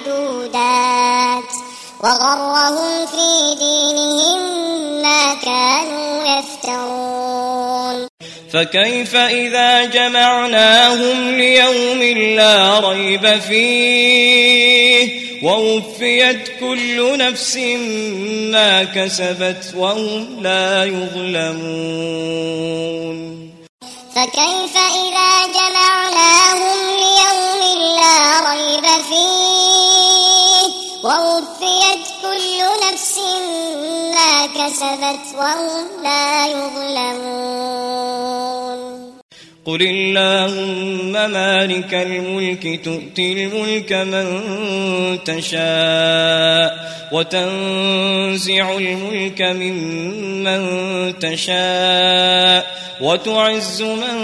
وغرهم في دينهم ما كانوا يفترون
فكيف إذا جمعناهم ليوم لا ريب فيه ووفيت كل نفس ما كسبت وهم لا يظلمون
فكيف إذا جمعناهم ليوم لا ريب فيه ووفيت كل نفس ما كسبت وهم لا يظلمون
قل اللهم مالك الملك تؤتي الملك من تشاء وتنزع الملك ممن تشاء وتعز من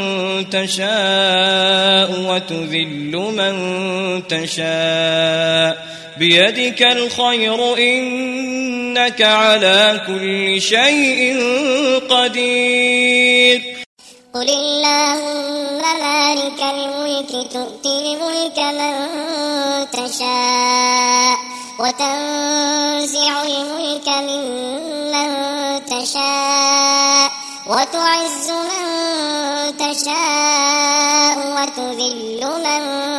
تشاء وتذل من تشاء بيدك الخير إنك على كل شيء قدير
قل اللهم مالك الملك تؤتي الملك من تشاء وتنزع الملك ممن تشاء وتعز من تشاء وتذل من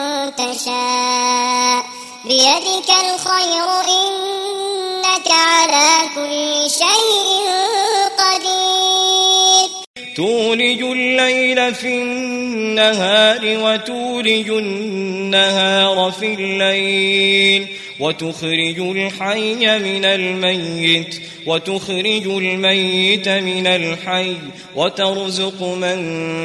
تشاء بيدك الخير إنك على كل شيء قدير
تولج الليل في النهار وتولج النهار في الليل وتخرج الحي من الميت وتخرج الميت من الحي وترزق من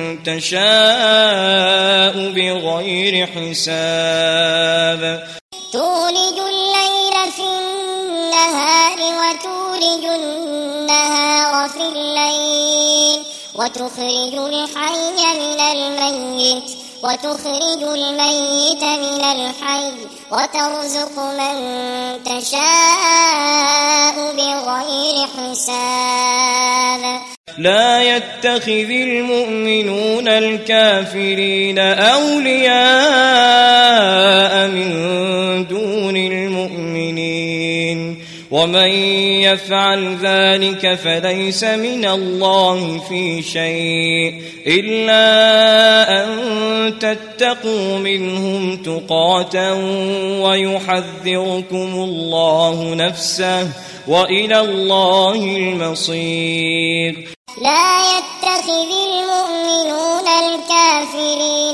تشاء بغير حساب
تولج الليل في النهار وتولج النهار في الليل وتخرج الحي من الميت وتخرج الميت من الحي وترزق من تشاء بغير حساب
لا يتخذ المؤمنون الكافرين أولياء من دون المؤمنين ومن يفعل ذلك فليس من الله في شيء إلا أن تتقوا منهم تقاتا ويحذركم الله نفسه وإلى الله المصير
لا يتخذ المؤمنون الكافرين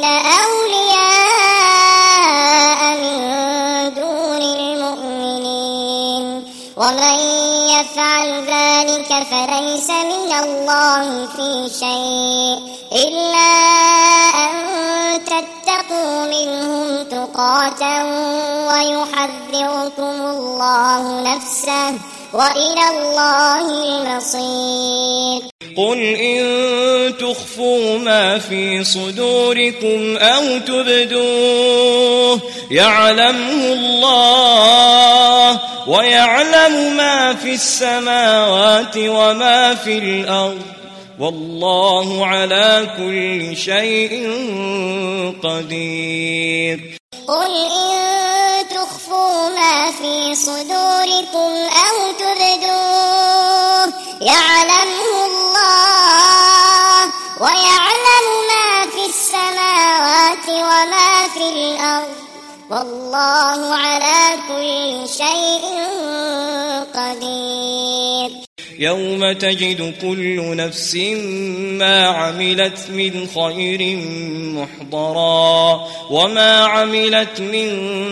أولياء من دون المؤمنين ومن يفعل ذلك فليس من الله في شيء إلا أن تتقوا منهم تقاتا ويحذركم الله نفسه وإلى الله المصير
قل إن تخفوا ما في صدوركم أو تبدوه يعلمه الله ويعلم ما في السماوات وما في الأرض والله على كل شيء قدير
قل إن تخفوا ما في صدوركم أو تبدوه يعلمه الله ويعلم ما في السماوات وما في الأرض والله على كل شيء قدير
يوم تجد كل نفس ما عملت من خير محضرا وما عملت من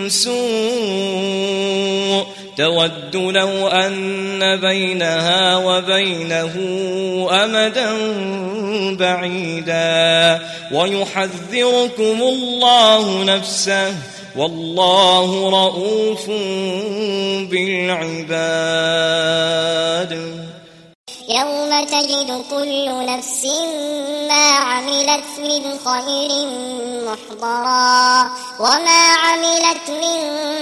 سوء تود لو أن بينها وبينه أمدا بعيدا ويحذركم الله نفسه والله رؤوف بالعباد
يوم تجد كل نفس ما عملت من خير محضرا وما عملت من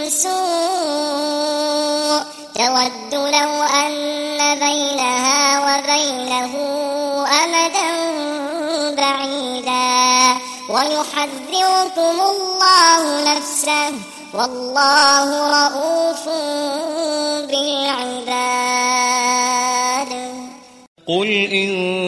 سوء تود لو أن بينها وبينه أمدا بعيدا ويحذركم الله نفسه والله رؤوف بالعباد.
قل إن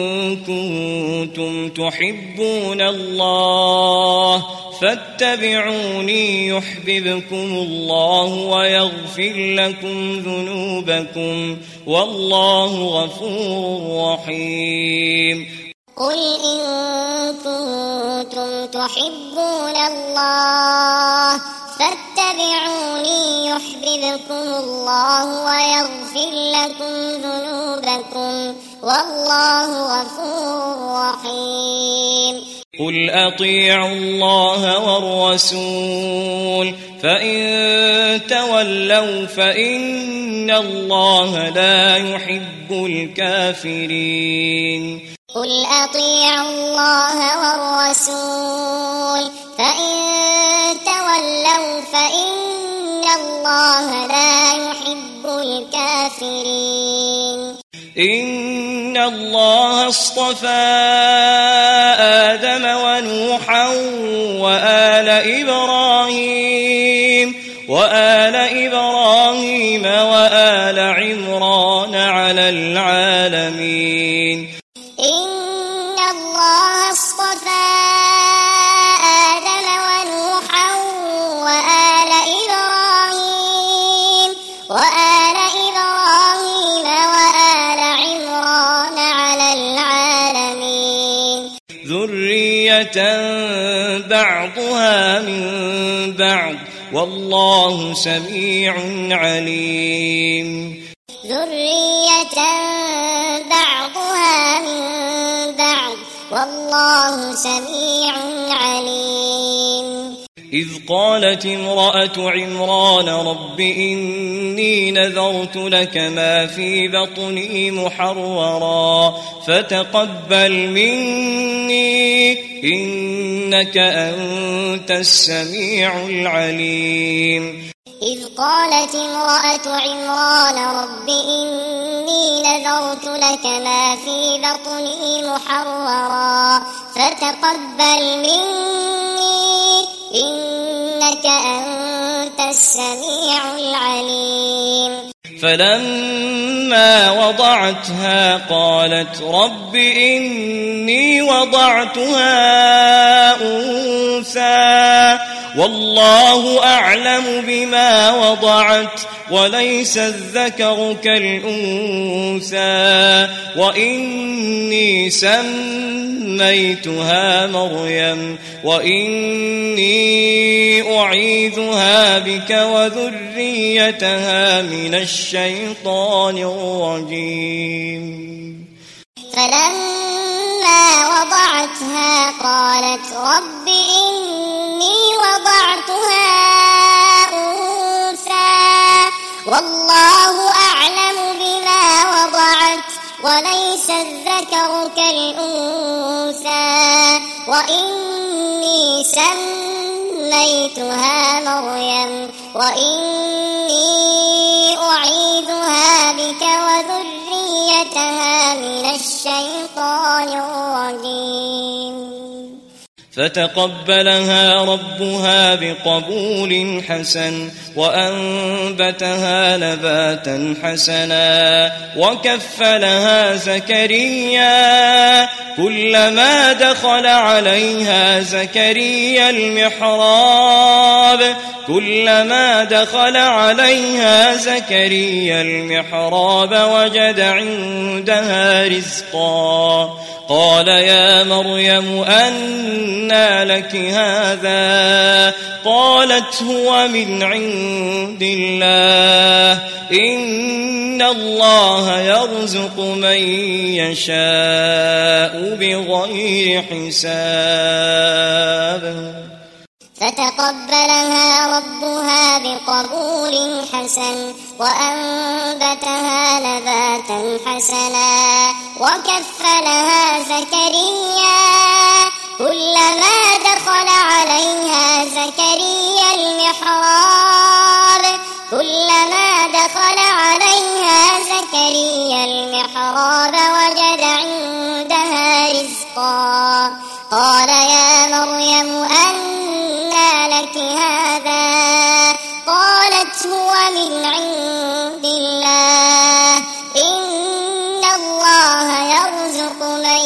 كنتم تحبون الله فاتبعوني يحببكم الله ويغفر لكم ذنوبكم والله غفور رحيم.
قل إن كنتم تحبون الله فاتبعوني يحببكم الله ويغفر لكم ذنوبكم والله غفور رحيم.
قل أطيعوا الله والرسول فإن تولوا فإن الله لا يحب الكافرين.
قل أطيعوا الله والرسول فإن تولوا فإن الله لا يحب الكافرين.
إن الله اصطفى آدم ونوحا وآل إبراهيم وآل إبراهيم وآل عمران على العالمين.
إن الله اصطفى آدم ونوحا وآل إبراهيم وآل إبراهيم وآل عمران على العالمين
ذرية بعضها من بعض والله سميع عليم.
ذرية بعضها من بعض والله سميع عليم.
إذ قالت امرأة عمران رب إني نذرت لك ما في بطني محررا فتقبل مني إنك أنت السميع العليم.
إذ قالت امرأة عمران رب إني نذرت لك ما في بطني محررا فتقبل مني إنك أنت السميع العليم.
فلما وضعتها قالت رب إني وضعتها أنثى والله أعلم بما وضعت وليس الذكر كالأنثى وإني سميتها مريم وإني أعيذها بك وذريتها من الشيطان الرجيم.
فلما وضعتها قالت رب إني وضعتها أنثى والله أعلم بما وضعت وليس الذكر كالأنثى وإني سميتها مريم وإني أعيذها بك وذريتها من الشيطان الرجيم.
فتقبلها ربها بقبول حسن وأنبتها نباتا حسنا وكفلها زكريا كلما دخل عليها زكريا المحراب كلما دخل عليها زكريا المحراب وجد عندها رزقا قال يا مريم أنى لك هذا قالت هو من عند الله إن الله يرزق من يشاء بغير حساب.
فتقبلها ربها بقبول حسن وأنبتها نباتا حسنا وكفلها زكريا كلما دخل عليها زكريا المحراب كلما دخل عليها زكريا المحراب وجد عندها رزقا قال يا مريم أنى لك هذا قالت هو من عند الله إن الله يرزق من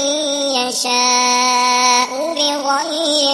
يشاء بغير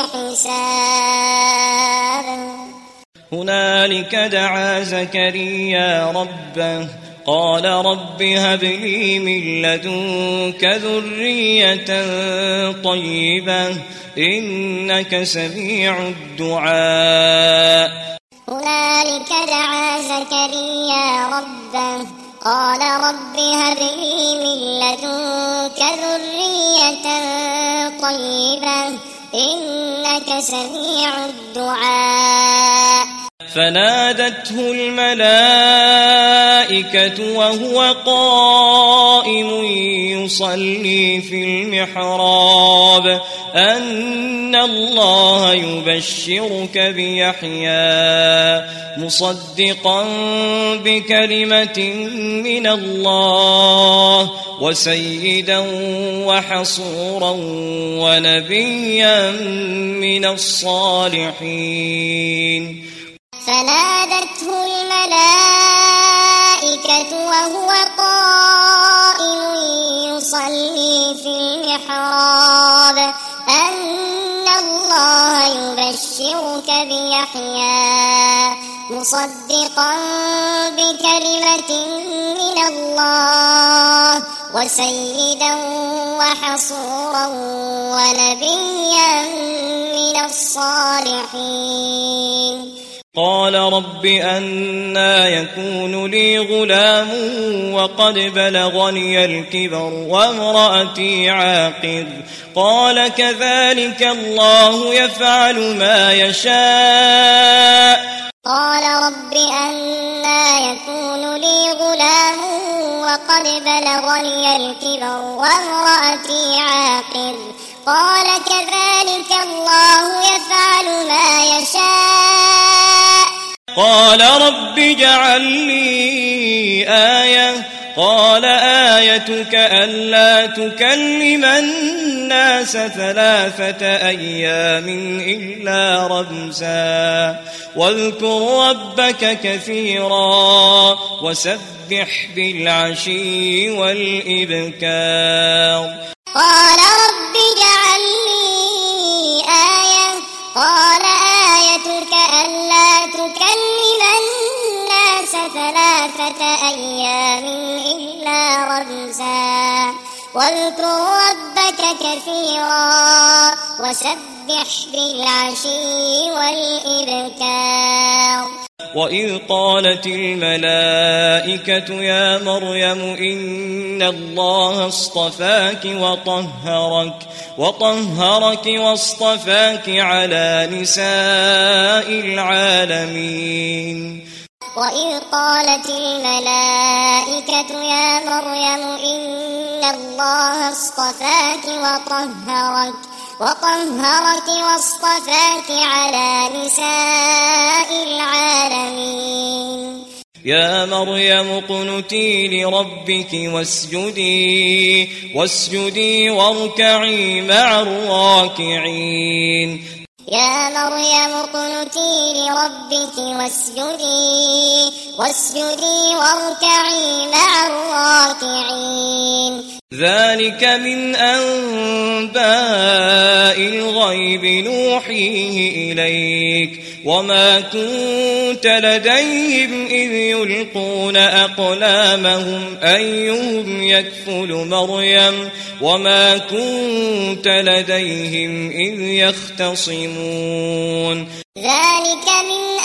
حساب.
هنالك دعا زكريا ربه قال رب هب لي من لدنك ذرية طيبة إنك سميع الدعاء.
هنالك دعا زكريا ربه قال رب هب لي من لدنك ذرية طيبة إنك سميع الدعاء.
فنادته الملائكة وهو قائم يصلي في المحراب أن الله يبشرك بيحيى مصدقا بكلمة من الله وسيدا وحصورا ونبيا من الصالحين.
فنادته الملائكة وهو قائم يصلي في المحراب أن الله يبشرك بيحيى مصدقا بكلمة من الله وسيدا وحصورا ونبيا من الصالحين.
قال رب أنى يكون لي غلام وقد بلغني الكبر وامرأتي عاقر قال كذلك الله يفعل ما يشاء.
قال رب أنى يكون لي غلام وقد بلغني الكبر وامرأتي عاقر قال كذلك الله يفعل ما يشاء.
قال رب اجعل لي آية قال آيتك ألا تكلم الناس ثلاثة أيام إلا رمزا واذكر ربك كثيرا وسبح بالعشي والإبكار.
قال رب اجعل لي آية قال آيتك ألا تكلم الناس ثلاثة أيام إلا رمزا واذكر ربك كثيرا وسبح بالعشي والإبكار.
وإذ قالت الملائكة يا مريم إن الله اصطفاك وطهرك وطهرك واصطفاك على نساء العالمين.
وإذ قالت الملائكة يا مريم إن الله اصطفاك وطهرك وطهرك واصطفاك على نساء العالمين.
يا مريم اقنتي لربك واسجدي واسجدي واركعي مع الراكعين.
يا مريم اقنتي لربك واسجدي واسجدي واركعي مع الراكعين.
ذلك من أنباء الغيب نوحيه إليك وما كنت لديهم إذ يلقون أقلامهم أيهم يكفل مريم وما كنت لديهم إذ يختصمون.
ذلك من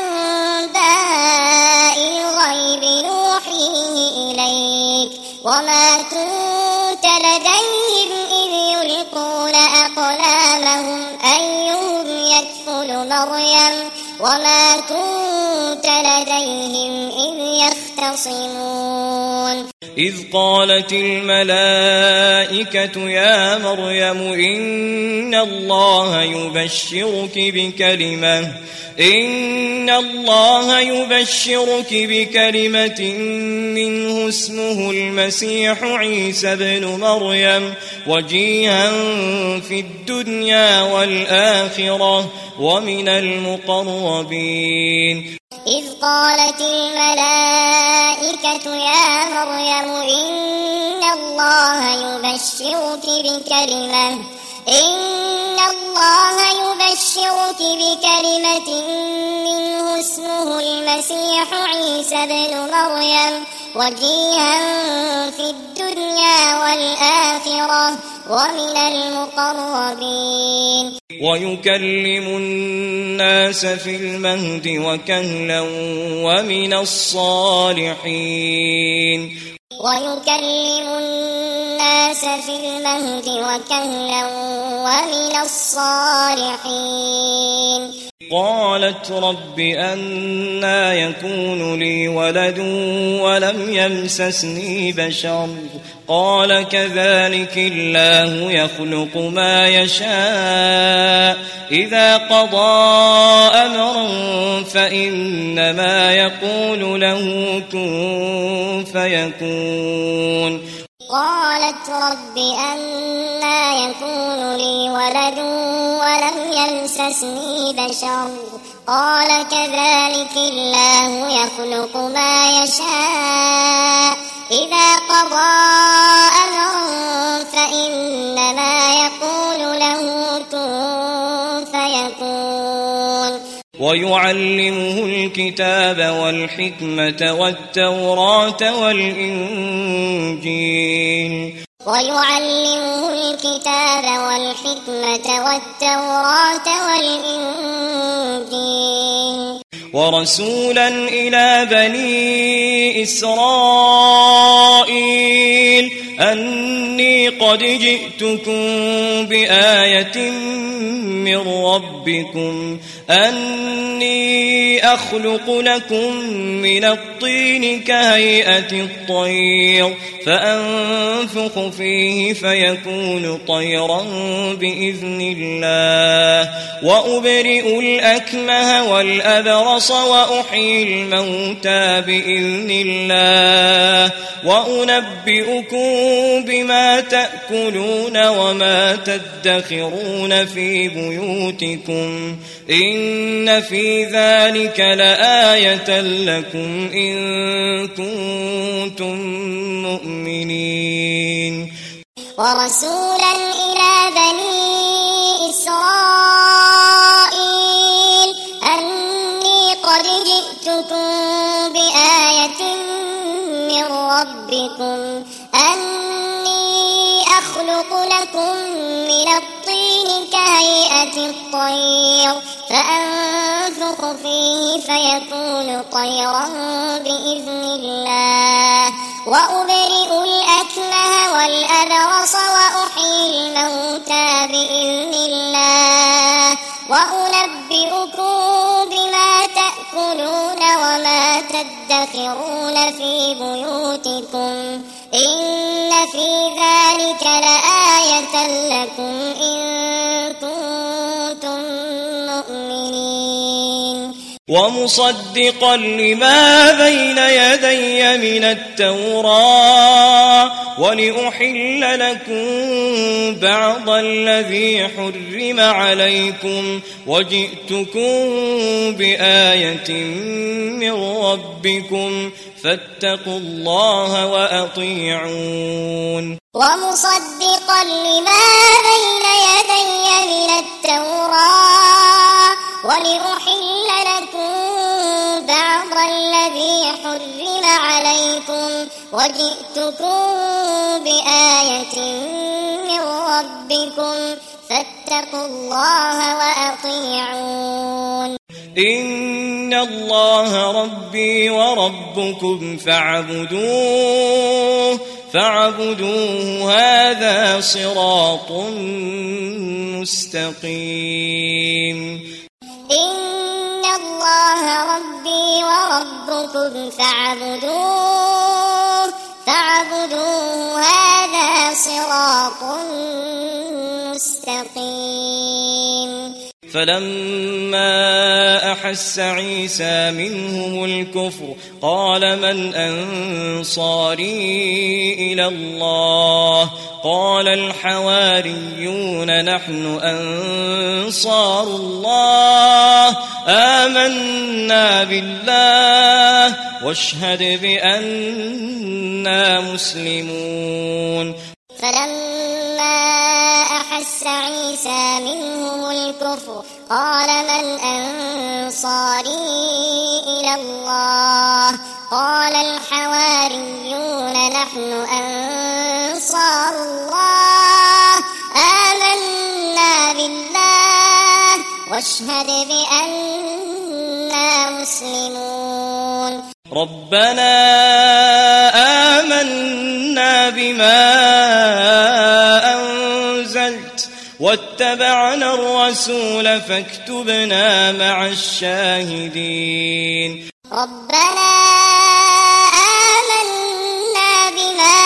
أنباء الغيب نوحيه إليك وما كنت لديهم إذ يلقون أقلامهم أيهم يكفل مريم وما كنت لديهم إذ يختصمون. يختصمون
إذ قالت الملائكة يا مريم إن الله يبشرك بكلمة إن الله يبشرك بكلمة منه اسمه المسيح عيسى ابن مريم وجيها في الدنيا والآخرة ومن المقربين
إذ قالت الملائكة يا مريم إن الله يبشرك بكلمة إن الله يبشرك بكلمة منه اسمه المسيح عيسى ابن مريم وجيها في الدنيا والآخرة ومن المقربين
ويكلم الناس في المهد وكهلا ومن الصالحين
ويكلم الناس في المهد وكهلا ومن الصالحين
قالت رب أنى يكون لي ولد ولم يمسسني بشر قال كذلك الله يخلق ما يشاء إذا قضى أمرا فإنما يقول له كن فيكون
قالت رب أنى يكون لي ولد ولم يمسسني بشر قال كذلك الله يخلق ما يشاء إذا قضى أمرا فإنما يقول له كن فيكون
ويعلمه الكتاب والحكمة والتوراة والإنجيل
ويعلمه الكتاب والحكمة والتوراة والإنجيل
ورسولا إلى بني إسرائيل أني قد جئتكم بآية من ربكم أني أخلق لكم من الطين كهيئة الطير فأنفخ فيه فيكون طيرا بإذن الله وأبرئ الأكمه والأبرص وأحيي الموتى بإذن الله وأنبئكم بما تأكلون وما تدخرون في بيوتكم إن في ذلك لآية لكم إن كنتم مؤمنين
ورسولا إلى بني إسرائيل أني قد جئتكم بآية من ربكم أني أخلق لكم من الطين كهيئة الطير فأنفخ فيه فيكون طيرا بإذن الله وأبرئ الأكمه والأبرص وأحيي الموتى بإذن الله وأنبئكم بما تأكلون وما تدخرون في بيوتكم إن في ذلك لآية لكم إن كنتم مؤمنين
ومصدقا لما بين يدي من التوراة ولأحل لكم بعض الذي حرم عليكم وجئتكم بآية من ربكم فاتقوا الله وأطيعون
ومصدقا لما بين يدي من التوراة ولأحل لكم بعض الذي حرم عليكم وجئتكم بآية من ربكم فاتقوا الله وأطيعون
إن الله ربي وربكم فاعبدوه فاعبدوه هذا صراط مستقيم
إن الله ربي وربكم ربكم فاعبدوه فاعبدوه هذا صراط مستقيم.
فلما أحس عيسى منهم الكفر قال من أنصاري إلى الله قال الحواريون نحن أنصار الله آمنا بالله واشهد بأننا مسلمون.
فلما أحس عيسى منهم الكفر قال من أنصاري إلى الله قال الحواريون نحن أنصار الله آمنا بالله واشهد بأننا مسلمون.
ربنا آمنا بما أنزلت واتبعنا الرسول فاكتبنا مع الشاهدين.
ربنا آمنا بما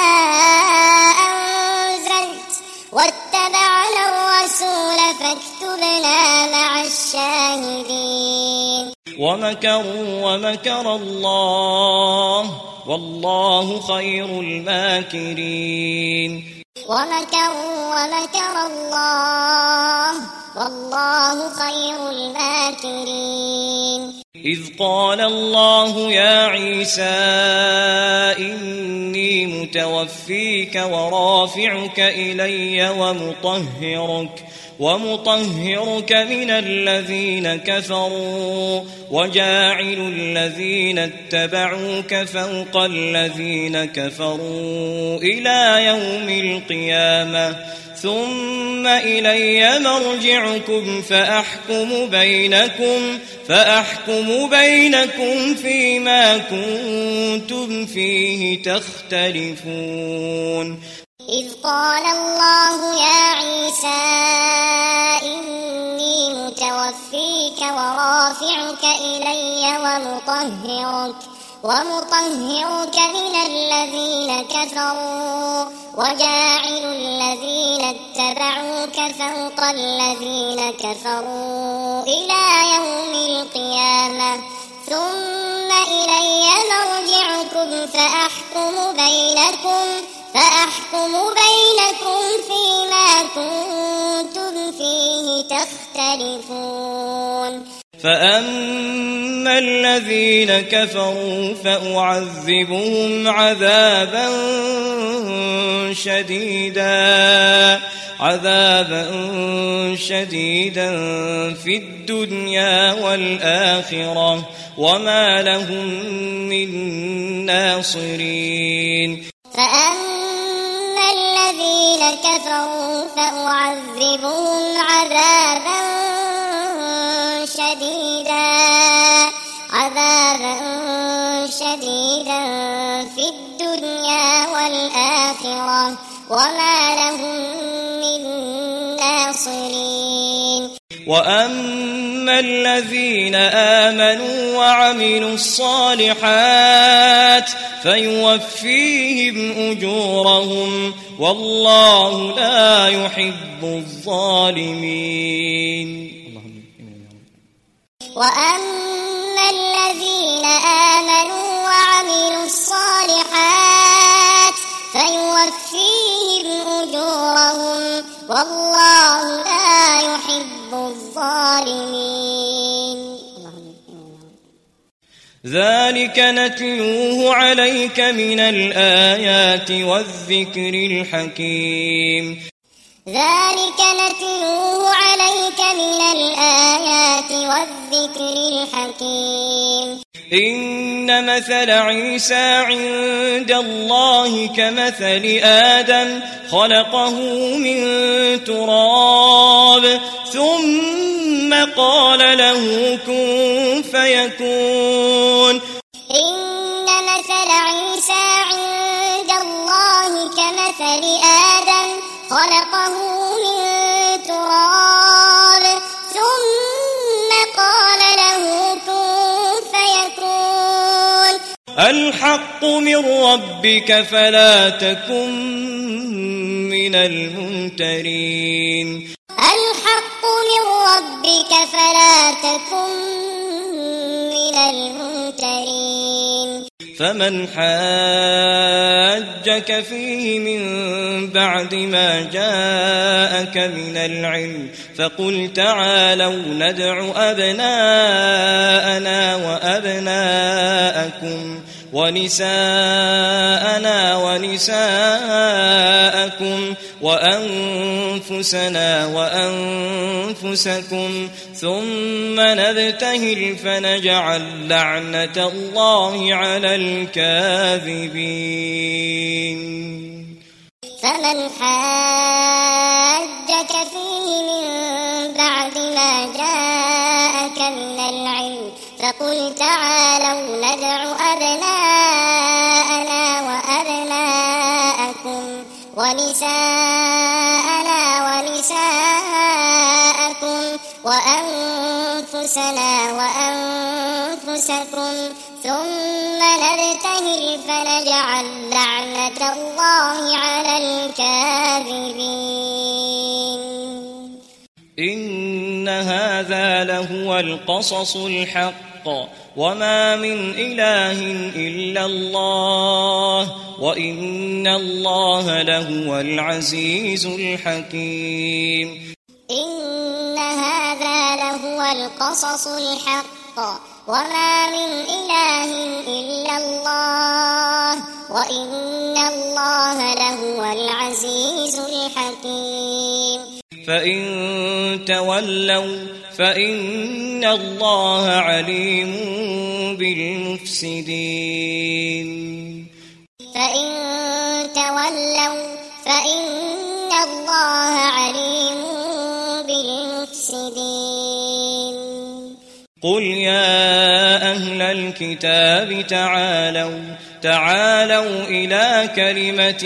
أنزلت واتبعنا الرسول فاكتبنا مع الشاهدين.
ومكروا ومكر الله والله خير الماكرين.
ومكروا ومكر الله والله خير الماكرين.
إذ قال الله يا عيسى إني متوفيك ورافعك إلي ومطهرك ومطهرك من الذين كفروا وجاعل الذين اتبعوك فوق الذين كفروا إلى يوم القيامة ثم إلي مرجعكم فأحكم بينكم فأحكم بينكم فيما كنتم فيه تختلفون.
إذ قال الله يا عيسى إني متوفيك ورافعك إلي ومطهرك ومطهرك من الذين كفروا وجاعل الذين اتبعوك فوق الذين كفروا إلى يوم القيامة ثم إلي مرجعكم فأحكم بينكم فأحكم بينكم فيما كنتم فيه تختلفون.
فأما الذين كفروا فأعذبهم عذابا شديدا عذابا شديدا في الدنيا والآخرة وما لهم من ناصرين.
فأما الذين كفروا فأعذبهم عذابا شديدا عذابا شديدا في الدنيا والآخرة وما لهم من ناصرين.
وأما الذين آمنوا وعملوا الصالحات فيوفيهم أجورهم والله لا يحب الظالمين.
وأما الذين آمنوا وعملوا الصالحات فيوفيهم أجورهم والله لا يحب الظالمين.
ذلك نتلوه عليك من الآيات والذكر الحكيم.
ذلك نتلوه عليك من الآيات والذكر الحكيم.
إن مثل عيسى عند الله كمثل آدم خلقه من تراب ثم قال له كن فيكون.
إن مثل عيسى عند الله كمثل آدم خلقه من تراب ثم قال له كن فيكون.
الحق من ربك فلا تكن من الممترين
الحق من ربك فلا تكن من الممترين
فمن حاجك فيه من بعد ما جاءك من العلم فقل تعالوا ندع أبناءنا وأبناءكم ونساءنا ونساءكم وأنفسنا وأنفسكم ثم نبتهل فنجعل لعنة الله على الكاذبين
فمن حاجك فيه من بعد ما جاءك من العلم فقل تعالوا ندع أبناءنا وأبناءكم ونساءنا ونساءكم وأنفسنا وأنفسكم ثم نبتهل فنجعل لعنة الله على الكاذبين
إن هذا لهو القصص الحق وما من إله إلا الله وإن الله لهو العزيز الحكيم
إن هذا لهو القصص الحق وما من إله إلا الله وإن الله لهو العزيز الحكيم
فإن تولوا فإن الله عليم بالمفسدين
فإن تولوا فإن الله عليم بالمفسدين
قل يا أهل الكتاب تعالوا تعالوا إلى كلمة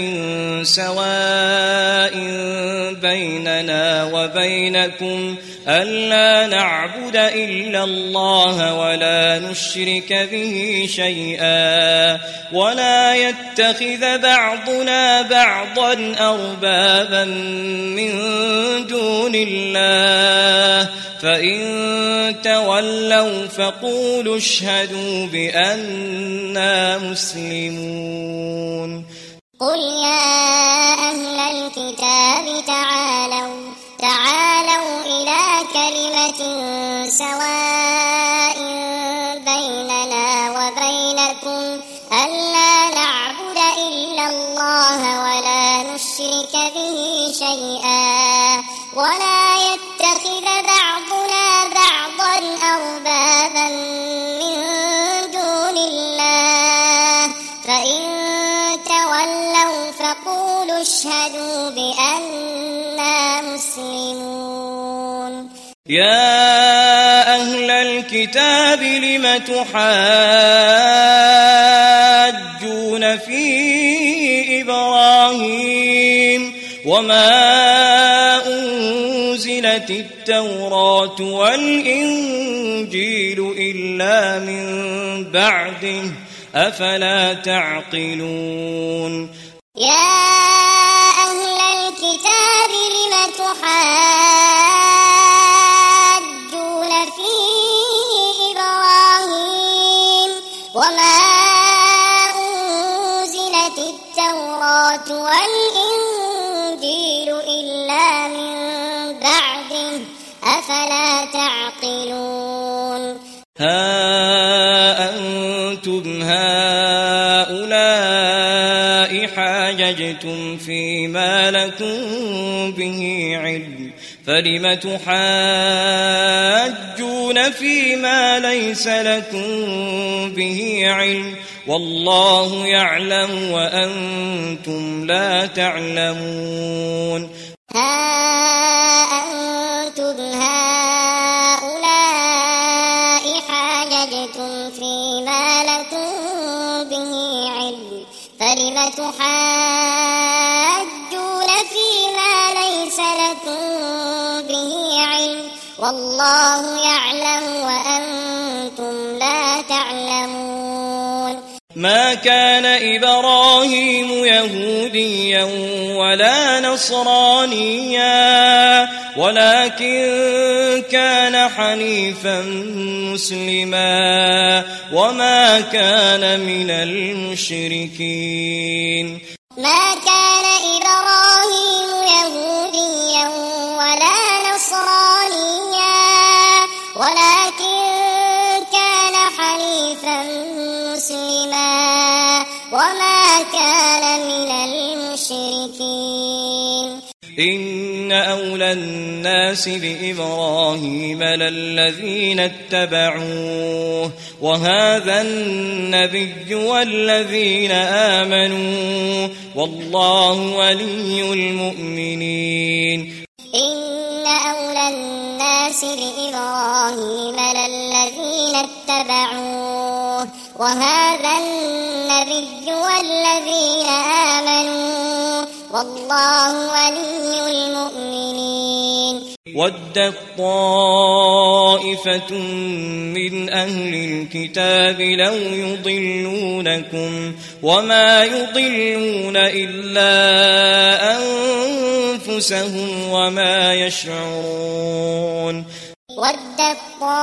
سواء بيننا وبينكم ألا نعبد إلا الله ولا نشرك به شيئا ولا يتخذ بعضنا بعضا أربابا من دون الله فإن تولوا فقولوا اشهدوا بأننا مسلمون
قل يا أهل الكتاب تعالوا تعالوا إلى كلمة سواء بيننا وبينكم ألا نعبد إلا الله ولا نشرك به شيئا ولا يتخذ بعضنا بعضا أربابا من دون الله فإن تولوا فقولوا اشهدوا بأننا مسلمون
يا أهل الكتاب لم تحاجون في إبراهيم وما أنزلت التوراة والإنجيل إلا من بعده أفلا تعقلون
يا أهل الكتاب لم تحاجون في إبراهيم وما أنزلت التوراة والإنجيل إلا من بعده أفلا تعقلون
ها أنتم هؤلاء حاججتم فيما لكم به علم فلم تحاجون فيما ليس لكم به علم والله يعلم وأنتم لا تعلمون
ها أنتم هؤلاء حاججتم فيما لكم به علم فلم تحاجون فيما ليس لكم به علم والله يعلم وأنتم لا تعلمون
ما كان إبراهيم يهوديا ولا نصرانيا ولكن كان حنيفا مسلما وما كان من المشركين.
ما كان إبراهيم يهوديا ولا نصرانيا ولكن كان حنيفا مسلما وما كان من المشركين.
إن أولى الناس بإبراهيم للذين اتبعوه وهذا النبي والذين آمنوا والله ولي المؤمنين.
إن أولى الناس بإبراهيم للذين اتبعوه وهذا النبي والذين آمنوا والله ولي المؤمنين.
ودت طائفة من أهل الكتاب لو يضلونكم وما يضلون إلا أنفسهم وما يشعرون.
ودت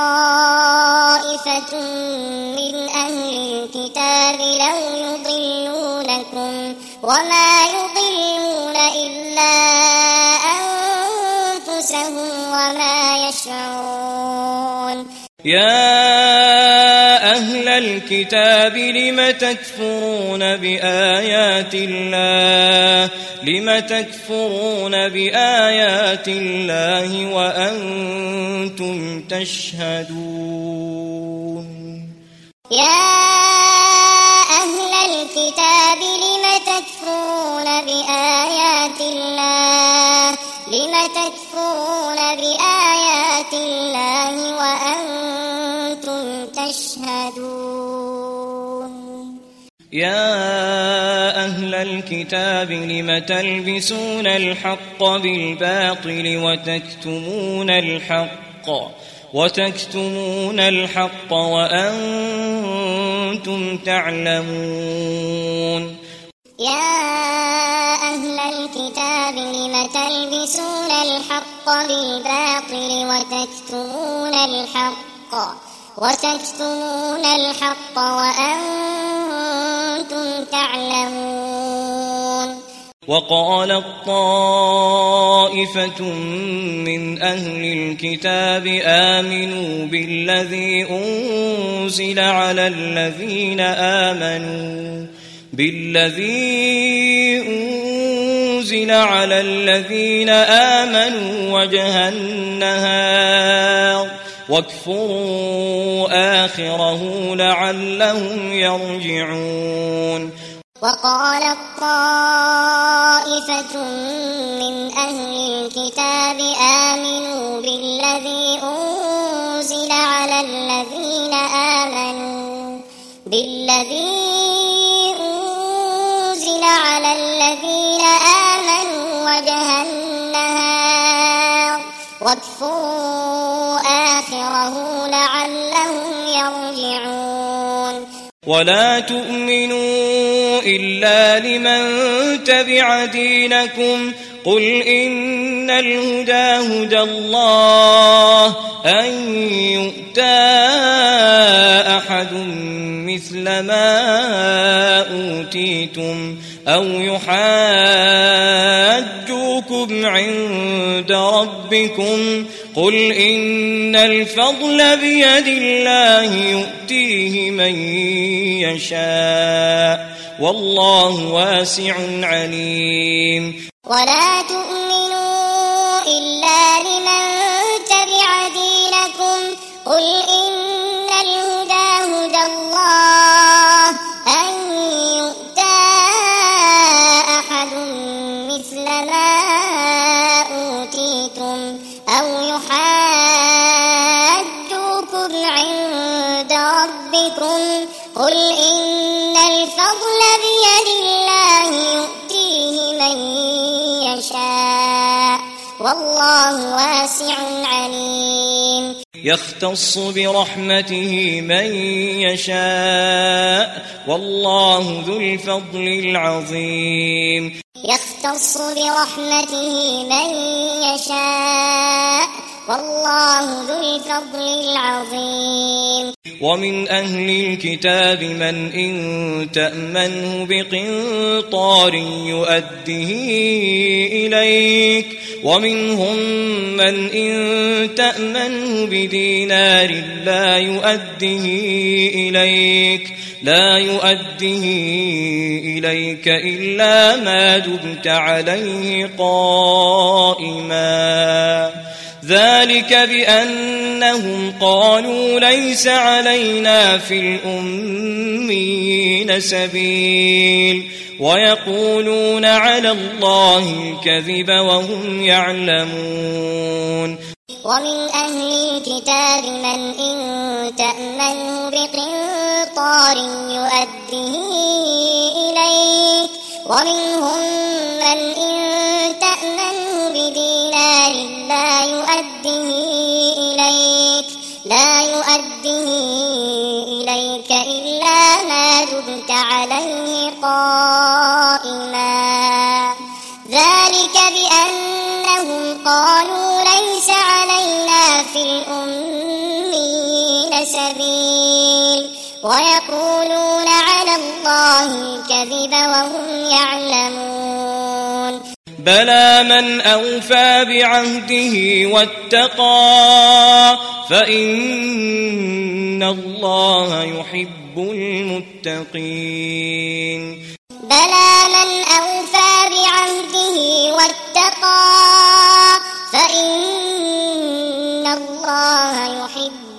طائفة من أهل الكتاب لو يضلونكم وما يضلون إلا أنفسهم وما يشعرون.
يا أهل الكتاب لم تكفرون بآيات الله لم تكفرون بآيات الله وأنتم تشهدون.
يا أهل الكتاب لم تكفرون بآيات الله لم تكفرون بآيات الله وأنتم تشهدون.
يا أهل الكتاب لم تلبسون الحق بالباطل وتكتمون الحق وتكتمون الحق وأنتم تعلمون.
يا أهل الكتاب لم تلبسون الحق بالباطل وتكتمون الحق وتكتمون الحق وأنتم تعلمون.
وقالت طائفة من أهل الكتاب آمنوا بالذي أنزل على الذين آمنوا بالذي أنزل على الذين آمنوا وجه النهار واكفروا آخره لعلهم يرجعون.
وقالت طائفة من أهل الكتاب آمنوا بالذي أنزل على الذين آمنوا بالذي أنزل على الذين آمنوا وجه النهار واكفروا آخره لعلهم يرجعون.
ولا تؤمنوا إلا لمن تبع دينكم قل إن الهدى هدى الله أن يؤتى أحد مثل ما أوتيتم أو يحاجوكم عند ربكم قل إن الفضل بيد الله يؤتيه من يشاء والله واسع عليم.
ولا تؤمنوا إلا لمن تبع دينكم قل إن الهدى هدى الله أن يؤتى أحد مثل ما أوتيتم أو يحاجوكم عند ربكم قل إن الفضل بيد الله يؤتيه من يشاء والله واسع عليم.
يختص برحمته من يشاء والله ذو الفضل العظيم
يختص برحمته من يشاء والله ذو الفضل العظيم
ومن أهل الكتاب من إن تأمنه بقنطار يؤده إليك ومنهم من إن تأمنه بدينار لا يؤده إليك لا يؤده إليك إلا ما دمت عليه قائما ذلك بأنهم قالوا ليس علينا في الأميين سبيل ويقولون على الله الكذب وهم يعلمون
ومن أهل الكتاب من إن تأمنه بقنطار يؤده إليك ومنهم من إن تأمنه بدينار لا يؤده إليك لا يؤده إليك إلا ما دمت عليه قائما ذلك بأنهم قالوا ليس علينا في الأميين سبيل ويقولون على الله الكذب وهم يعلمون
بلى من أوفى بعهده واتقى فإن الله يحب المتقين
بلى من أوفى بعهده واتقى فإن الله يحب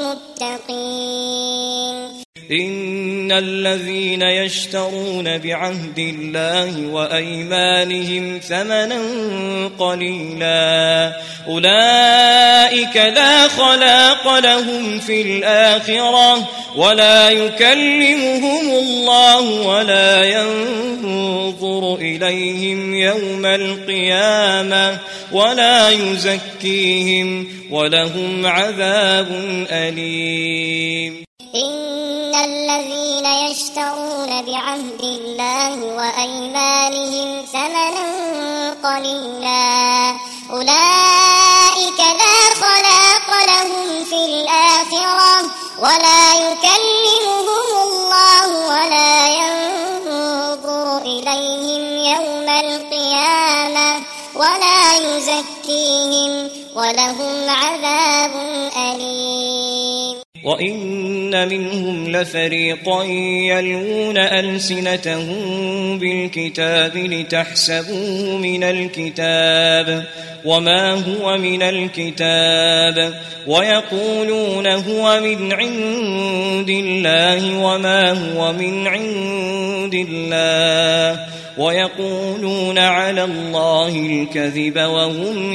المتقين
إن الذين يشترون بعهد الله وأيمانهم ثمنا قليلا أولئك لا خلاق لهم في الآخرة ولا يكلمهم الله ولا ينظر إليهم يوم القيامة ولا يزكيهم ولهم عذاب أليم
إن الذين يشترون بعهد الله وأيمانهم ثمنا قليلا أولئك لا خلاق لهم في الآخرة ولا يكلمهم الله ولا ينظر إليهم يوم القيامة ولا يزكيهم ولهم عذاب أليم
وإن منهم لفريقا يلوون ألسنتهم بالكتاب لتحسبوه من الكتاب وما هو من الكتاب ويقولون هو من عند الله وما هو من عند الله ويقولون على الله الكذب وهم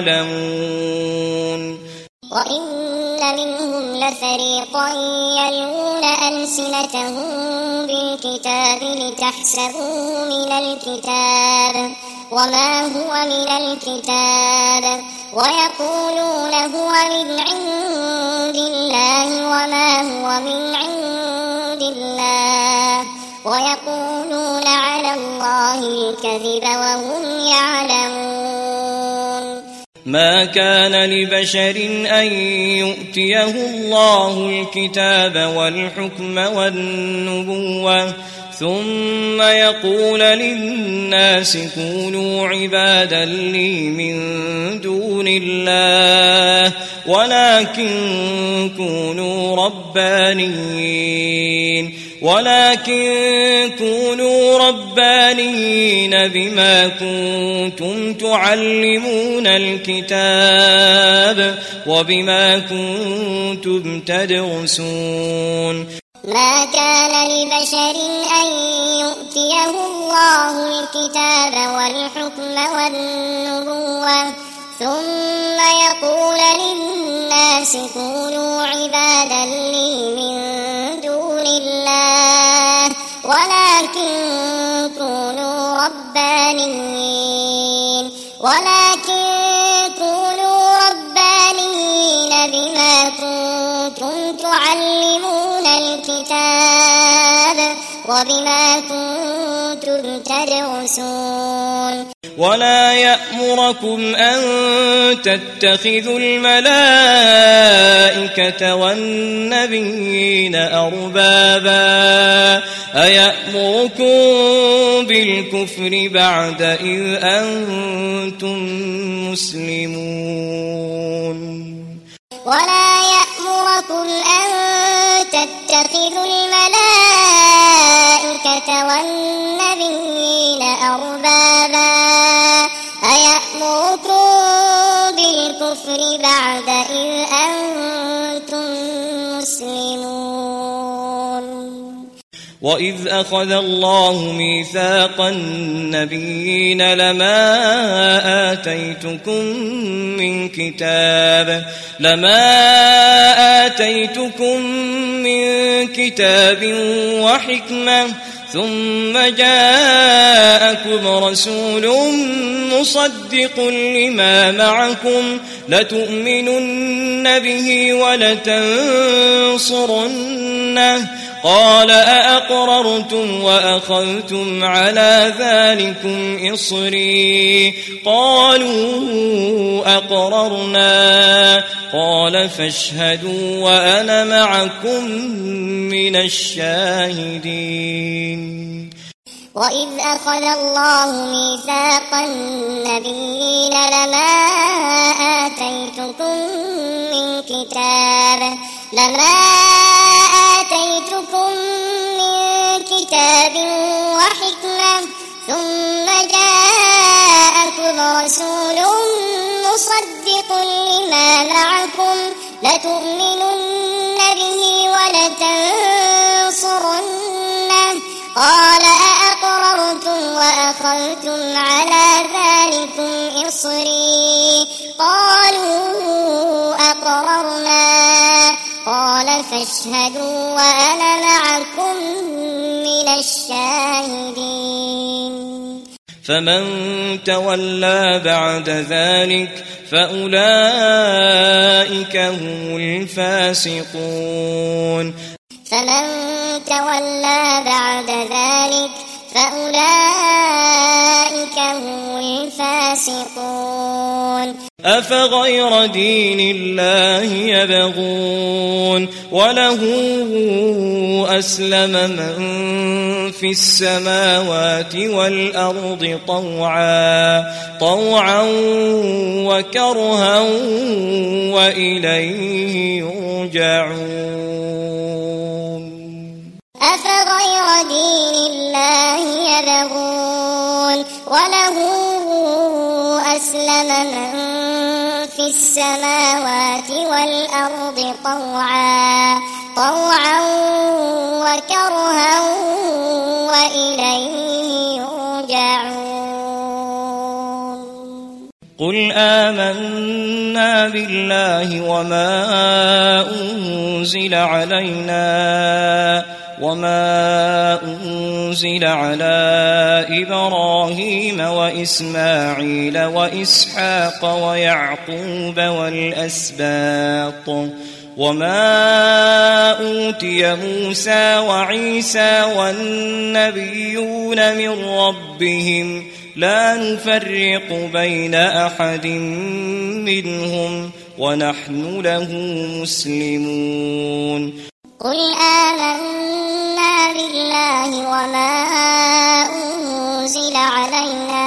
يعلمون
وإن منهم لفريقا يلوون ألسنتهم بالكتاب لتحسبوه من الكتاب وما هو من الكتاب ويقولون هو من عند الله وما هو من عند الله ويقولون على الله الكذب وهم يعلمون
ما كان لبشر أن يؤتيه الله الكتاب والحكم والنبوة ثم يقول للناس كونوا عبادا لي من دون الله ولكن كونوا ربانيين ولكن كونوا ربانيين بما كنتم تعلمون الكتاب وبما كنتم تدرسون
ما كان لبشر أن يؤتيه الله الكتاب والحكم والنبوة ثم يقول للناس كونوا عبادا لي من دون الله ولكن كونوا ربانيين ولكن كونوا ربانيين بما تعلمون الكتاب وبما كنتم تدرسون
ولا يأمركم أن تتخذوا الملائكة والنبيين أربابا أيأمركم بالكفر بعد إذ أنتم مسلمون
ولا يأمركم أن تتخذوا الملائكة والنبيين أربابا أيأمركم بالكفر بعد إذ أنتم مسلمون
وإذ أخذ الله ميثاق النبيين لما آتيتكم من كتاب لما آتيتكم من كتاب وحكمة ثم جاءكم رسول مصدق لما معكم لتؤمنن به ولتنصرنه قال أأقررتم وأخذتم على ذلكم إصري قالوا أقررنا قال فاشهدوا وأنا معكم من الشاهدين
وإذ أخذ الله ميثاق النبيين لما آتيتكم من كتاب لما آتيتكم من كتاب وحكمة ثم جاءكم رسول مصدق لما معكم لتؤمنن به ولتنصرنه قال أأقررتم وأخذتم على ذلكم إصري قالوا أقررنا قال فاشهدوا وأنا معكم من الشاهدين
فمن تولى بعد ذلك فأولئك هم الفاسقون
فمن تولى بعد ذلك فأولئك هم الفاسقون
أفغير دين الله يبغون وله أسلم من في السماوات والأرض طوعا طوعا وكرها وإليه يرجعون
أفغير دين الله يبغون وله أسلم من في السماوات والأرض طوعا طوعا وكرها وإليه يرجعون
قل آمنا بالله وما أنزل علينا وما أنزل على إبراهيم وإسماعيل وإسحاق ويعقوب والأسباط وما أوتي موسى وعيسى والنبيون من ربهم لا نفرق بين أحد منهم ونحن له مسلمون
قل آمنا بالله وما أنزل علينا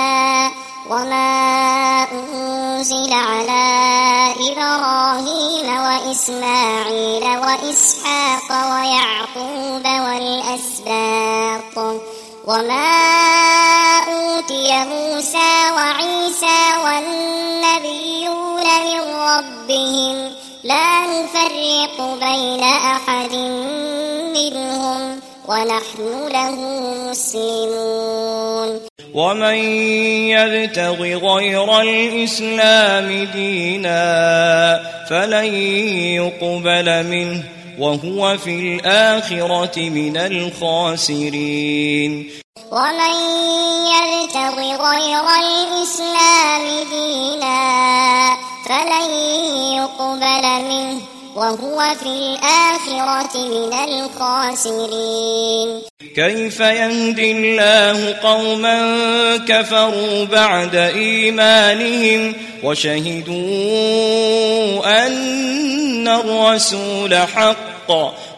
وما أنزل على إبراهيم وإسماعيل وإسحاق ويعقوب والأسباط وما أوتي موسى وعيسى والنبيون من ربهم لا نفرق بين أحد منهم ونحن له مسلمون
ومن يبتغ غير الإسلام دينا فلن يقبل منه وهو في الآخرة من الخاسرين
ومن يبتغ غير الإسلام دينا فلن يقبل منه وهو في الآخرة من الخاسرين.
كيف يهدي الله قوما كفروا بعد إيمانهم وشهدوا أن الرسول حق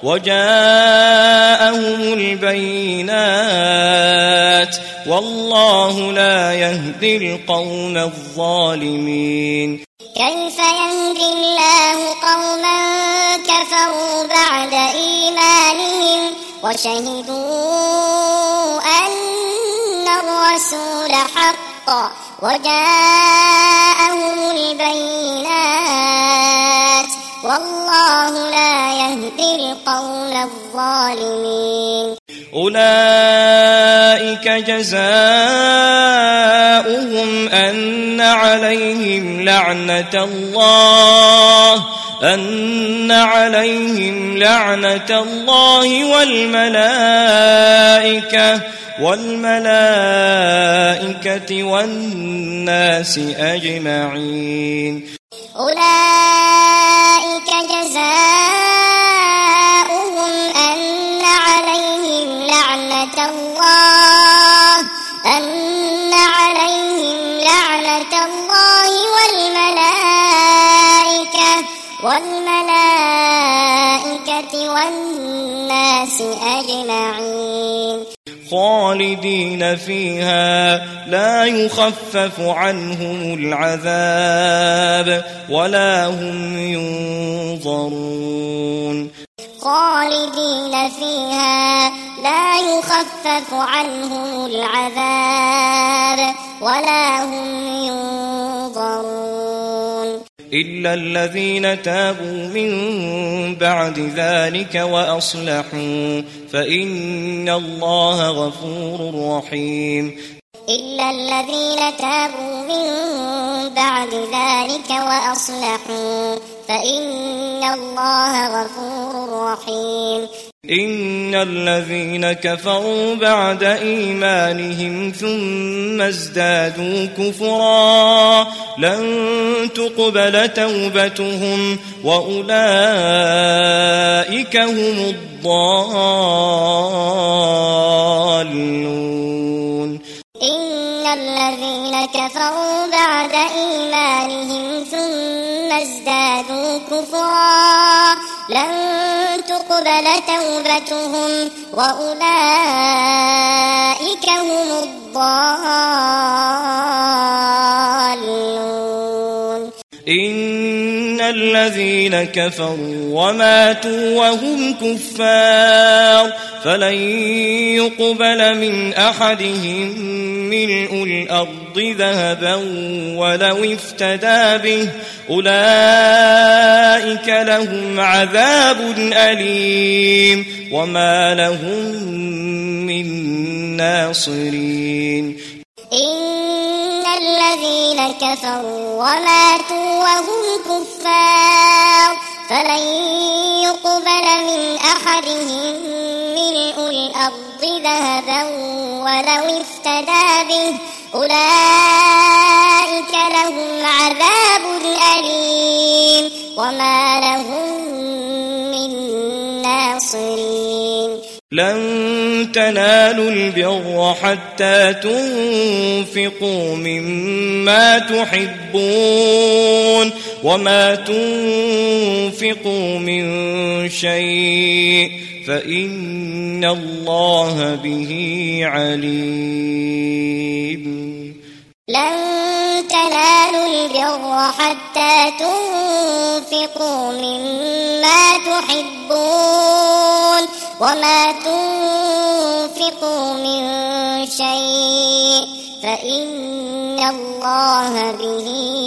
وجاءهم البينات والله لا يهدي القوم الظالمين.
كيف يهدي الله قوما كفروا بعد إيمانهم وشهدوا أن الرسول حق وجاءهم البينات والله لا يهدي القوم الظالمين.
أولئك جزاؤهم أن عليهم لعنة الله أن عليهم لعنة الله والملائكة والملائكة والناس أجمعين.
أولئك جزاؤهم أن عليهم لعنة الله أن عليهم لعنة الله والملائكة والملائكة والناس أجمعين.
خالدين فيها لا يخفف عنهم العذاب ولا هم ينظرون.
خالدين فيها لا يخفف عنهم العذاب ولا هم ينظرون.
إلا الذين تابوا من بعد ذلك وأصلحوا فإن الله غفور رحيم.
إلا الذين تابوا من بعد ذلك وأصلحوا فإن الله غفور رحيم.
إن الذين كفروا بعد إيمانهم ثم ازدادوا كفرا لن تقبل توبتهم وأولئك هم الضالون.
إن الذين كفروا بعد إيمانهم ثم ازدادوا كفرا لن تقبل توبتهم وأولئك هم الضالون.
إن الذين كفروا وماتوا وهم كفار فلن يقبل من أحدهم ملء الأرض ذهبا ولو افتدى به أولئك لهم عذاب أليم وما لهم من ناصرين.
إن الذين كفروا وماتوا وهم كفار فلن يقبل من أحدهم ملء الأرض ذهبا ولو افتدى به أولئك لهم عذاب أليم وما لهم من ناصرين.
لن تنالوا البر حتى تنفقوا مما تحبون وما تنفقوا من شيء فإن الله به عليم.
لن تنالوا البر حتى تنفقوا مما تحبون وما تنفقوا من شيء فإن الله به